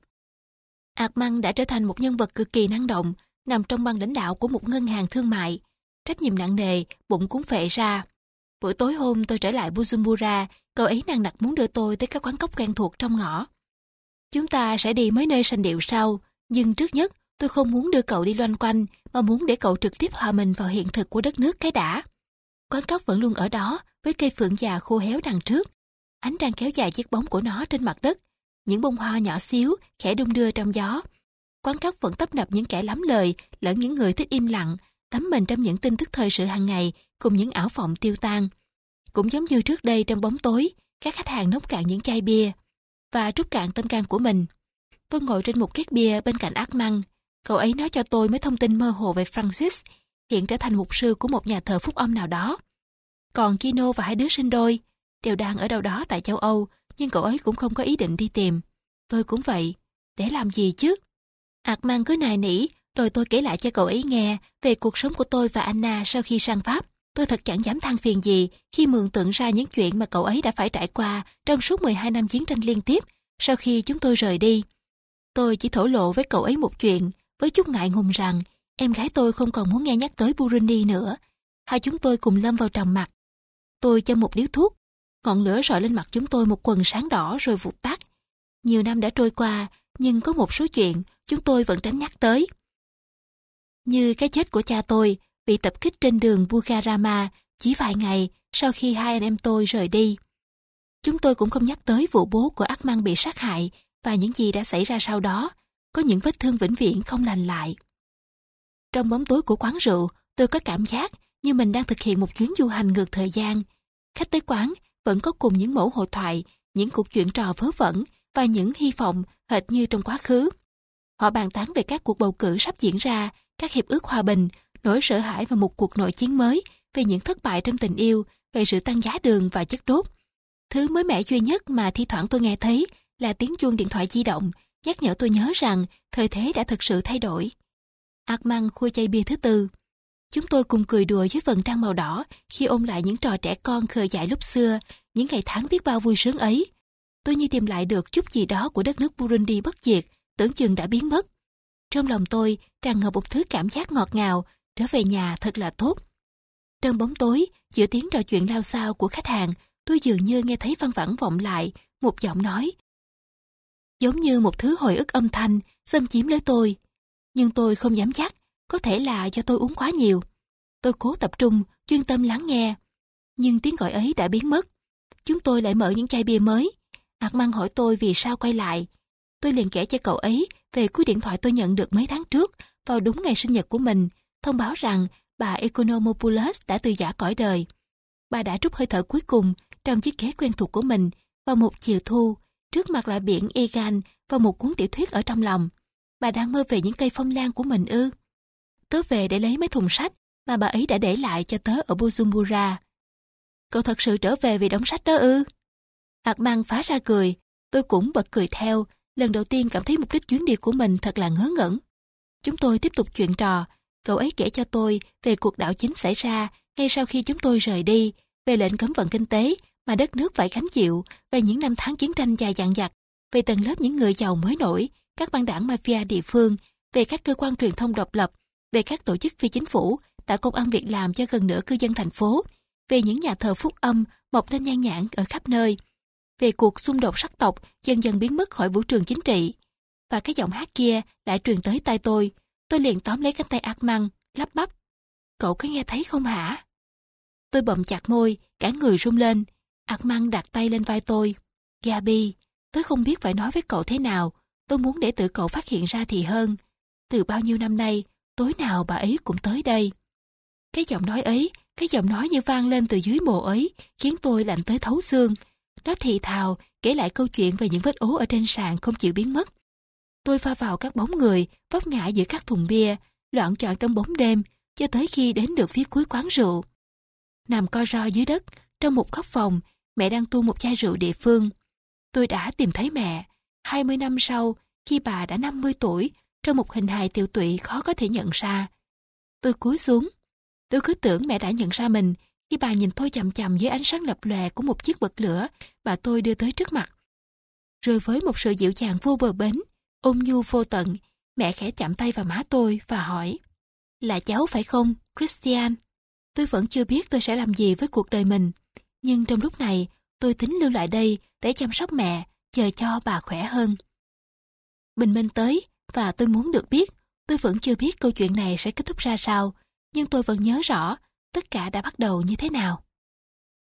Armand đã trở thành một nhân vật cực kỳ năng động, nằm trong ban lãnh đạo của một ngân hàng thương mại. Trách nhiệm nặng nề, bụng cũng phệ ra. Buổi tối hôm tôi trở lại Bujumbura, cậu ấy nằng nặc muốn đưa tôi tới các quán cóc quen thuộc trong ngõ. Chúng ta sẽ đi mấy nơi sành điệu sau, nhưng trước nhất tôi không muốn đưa cậu đi loanh quanh, mà muốn để cậu trực tiếp hòa mình vào hiện thực của đất nước cái đã. Quán cóc vẫn luôn ở đó, với cây phượng già khô héo đằng trước. Ánh trăng kéo dài chiếc bóng của nó trên mặt đất. Những bông hoa nhỏ xíu, khẽ đung đưa trong gió. Quán cóc vẫn tấp nập những kẻ lắm lời, lẫn những người thích im lặng, tắm mình trong những tin tức thời sự hàng ngày, cùng những ảo vọng tiêu tan. Cũng giống như trước đây trong bóng tối, các khách hàng nốc cạn những chai bia và trút cạn tâm can của mình. Tôi ngồi trên một két bia bên cạnh Armand. Cậu ấy nói cho tôi mấy thông tin mơ hồ về Francis, hiện trở thành mục sư của một nhà thờ phúc âm nào đó. Còn Kino và hai đứa sinh đôi đều đang ở đâu đó tại châu Âu, nhưng cậu ấy cũng không có ý định đi tìm. Tôi cũng vậy. Để làm gì chứ? Armand cứ nài nỉ, rồi tôi kể lại cho cậu ấy nghe về cuộc sống của tôi và Anna sau khi sang Pháp. Tôi thật chẳng dám than phiền gì khi mường tượng ra những chuyện mà cậu ấy đã phải trải qua trong suốt mười hai năm chiến tranh liên tiếp sau khi chúng tôi rời đi. Tôi chỉ thổ lộ với cậu ấy một chuyện, với chút ngại ngùng rằng em gái tôi không còn muốn nghe nhắc tới Burundi nữa. Hai chúng tôi cùng lâm vào trầm mặc. Tôi châm một điếu thuốc, ngọn lửa rọi lên mặt chúng tôi một quần sáng đỏ rồi vụt tắt. Nhiều năm đã trôi qua, nhưng có một số chuyện chúng tôi vẫn tránh nhắc tới. Như cái chết của cha tôi bị tập kích trên đường Bugarama chỉ vài ngày sau khi hai anh em tôi rời đi. Chúng tôi cũng không nhắc tới vụ bố của Armand bị sát hại và những gì đã xảy ra sau đó, có những vết thương vĩnh viễn không lành lại. Trong bóng tối của quán rượu, tôi có cảm giác như mình đang thực hiện một chuyến du hành ngược thời gian. Khách tới quán vẫn có cùng những mẫu hội thoại, những cuộc chuyện trò vớ vẩn và những hy vọng hệt như trong quá khứ. Họ bàn tán về các cuộc bầu cử sắp diễn ra, các hiệp ước hòa bình, nỗi sợ hãi và một cuộc nội chiến mới, về những thất bại trong tình yêu, về sự tăng giá đường và chất đốt. Thứ mới mẻ duy nhất mà thi thoảng tôi nghe thấy là tiếng chuông điện thoại di động, nhắc nhở tôi nhớ rằng thời thế đã thực sự thay đổi. Armand khui chai bia thứ tư. Chúng tôi cùng cười đùa với vầng trăng màu đỏ khi ôn lại những trò trẻ con khờ dại lúc xưa, những ngày tháng biết bao vui sướng ấy. Tôi như tìm lại được chút gì đó của đất nước Burundi bất diệt, tưởng chừng đã biến mất. Trong lòng tôi tràn ngập một thứ cảm giác ngọt ngào, trở về nhà thật là tốt. Trong bóng tối, giữa tiếng trò chuyện lao xao của khách hàng, tôi dường như nghe thấy văng vẳng vọng lại một giọng nói, giống như một thứ hồi ức âm thanh xâm chiếm lấy tôi. Nhưng tôi không dám chắc, có thể là do tôi uống quá nhiều. Tôi cố tập trung, chuyên tâm lắng nghe. Nhưng tiếng gọi ấy đã biến mất. Chúng tôi lại mở những chai bia mới. Armand hỏi tôi vì sao quay lại. Tôi liền kể cho cậu ấy về cú điện thoại tôi nhận được mấy tháng trước, vào đúng ngày sinh nhật của mình, thông báo rằng bà Economopoulos đã từ giã cõi đời. Bà đã trút hơi thở cuối cùng trong chiếc ghế quen thuộc của mình vào một chiều thu, trước mặt là biển Egan và một cuốn tiểu thuyết ở trong lòng. Bà đang mơ về những cây phong lan của mình ư? Tớ về để lấy mấy thùng sách mà bà ấy đã để lại cho tớ ở Bujumbura. Cậu thật sự trở về vì đống sách đó ư? Armand phá ra cười, tôi cũng bật cười theo, lần đầu tiên cảm thấy mục đích chuyến đi của mình thật là ngớ ngẩn. Chúng tôi tiếp tục chuyện trò, cậu ấy kể cho tôi về cuộc đảo chính xảy ra ngay sau khi chúng tôi rời đi, về lệnh cấm vận kinh tế mà đất nước phải gánh chịu, về những năm tháng chiến tranh dài dằng dặc, về tầng lớp những người giàu mới nổi, các băng đảng mafia địa phương, về các cơ quan truyền thông độc lập, về các tổ chức phi chính phủ tạo công ăn việc làm cho gần nửa cư dân thành phố, về những nhà thờ phúc âm mọc lên nhan nhản ở khắp nơi, về cuộc xung đột sắc tộc dần dần biến mất khỏi vũ trường chính trị. Và cái giọng hát kia lại truyền tới tai tôi. Tôi liền tóm lấy cánh tay Armand, lắp bắp. Cậu có nghe thấy không hả? Tôi bậm chặt môi, cả người run lên. Armand đặt tay lên vai tôi. Gaby, tớ không biết phải nói với cậu thế nào. Tôi muốn để tự cậu phát hiện ra thì hơn. Từ bao nhiêu năm nay, tối nào bà ấy cũng tới đây. Cái giọng nói ấy, cái giọng nói như vang lên từ dưới mồ ấy, khiến tôi lạnh tới thấu xương. Nó thì thào, kể lại câu chuyện về những vết ố ở trên sàn không chịu biến mất. Tôi pha vào các bóng người, vấp ngã giữa các thùng bia, loạn trọn trong bóng đêm, cho tới khi đến được phía cuối quán rượu. Nằm co ro dưới đất, trong một góc phòng, mẹ đang tu một chai rượu địa phương. Tôi đã tìm thấy mẹ, hai mươi năm sau, khi bà đã năm mươi tuổi, trong một hình hài tiều tụy khó có thể nhận ra. Tôi cúi xuống. Tôi cứ tưởng mẹ đã nhận ra mình khi bà nhìn tôi chằm chằm dưới ánh sáng lập lòe của một chiếc bật lửa bà tôi đưa tới trước mặt. Rồi với một sự dịu dàng vô bờ bến, ôn nhu vô tận, mẹ khẽ chạm tay vào má tôi và hỏi: Là cháu phải không, Christian? Tôi vẫn chưa biết tôi sẽ làm gì với cuộc đời mình, nhưng trong lúc này tôi tính lưu lại đây để chăm sóc mẹ, chờ cho bà khỏe hơn. Bình minh tới và tôi muốn được biết. Tôi vẫn chưa biết câu chuyện này sẽ kết thúc ra sao, nhưng tôi vẫn nhớ rõ tất cả đã bắt đầu như thế nào.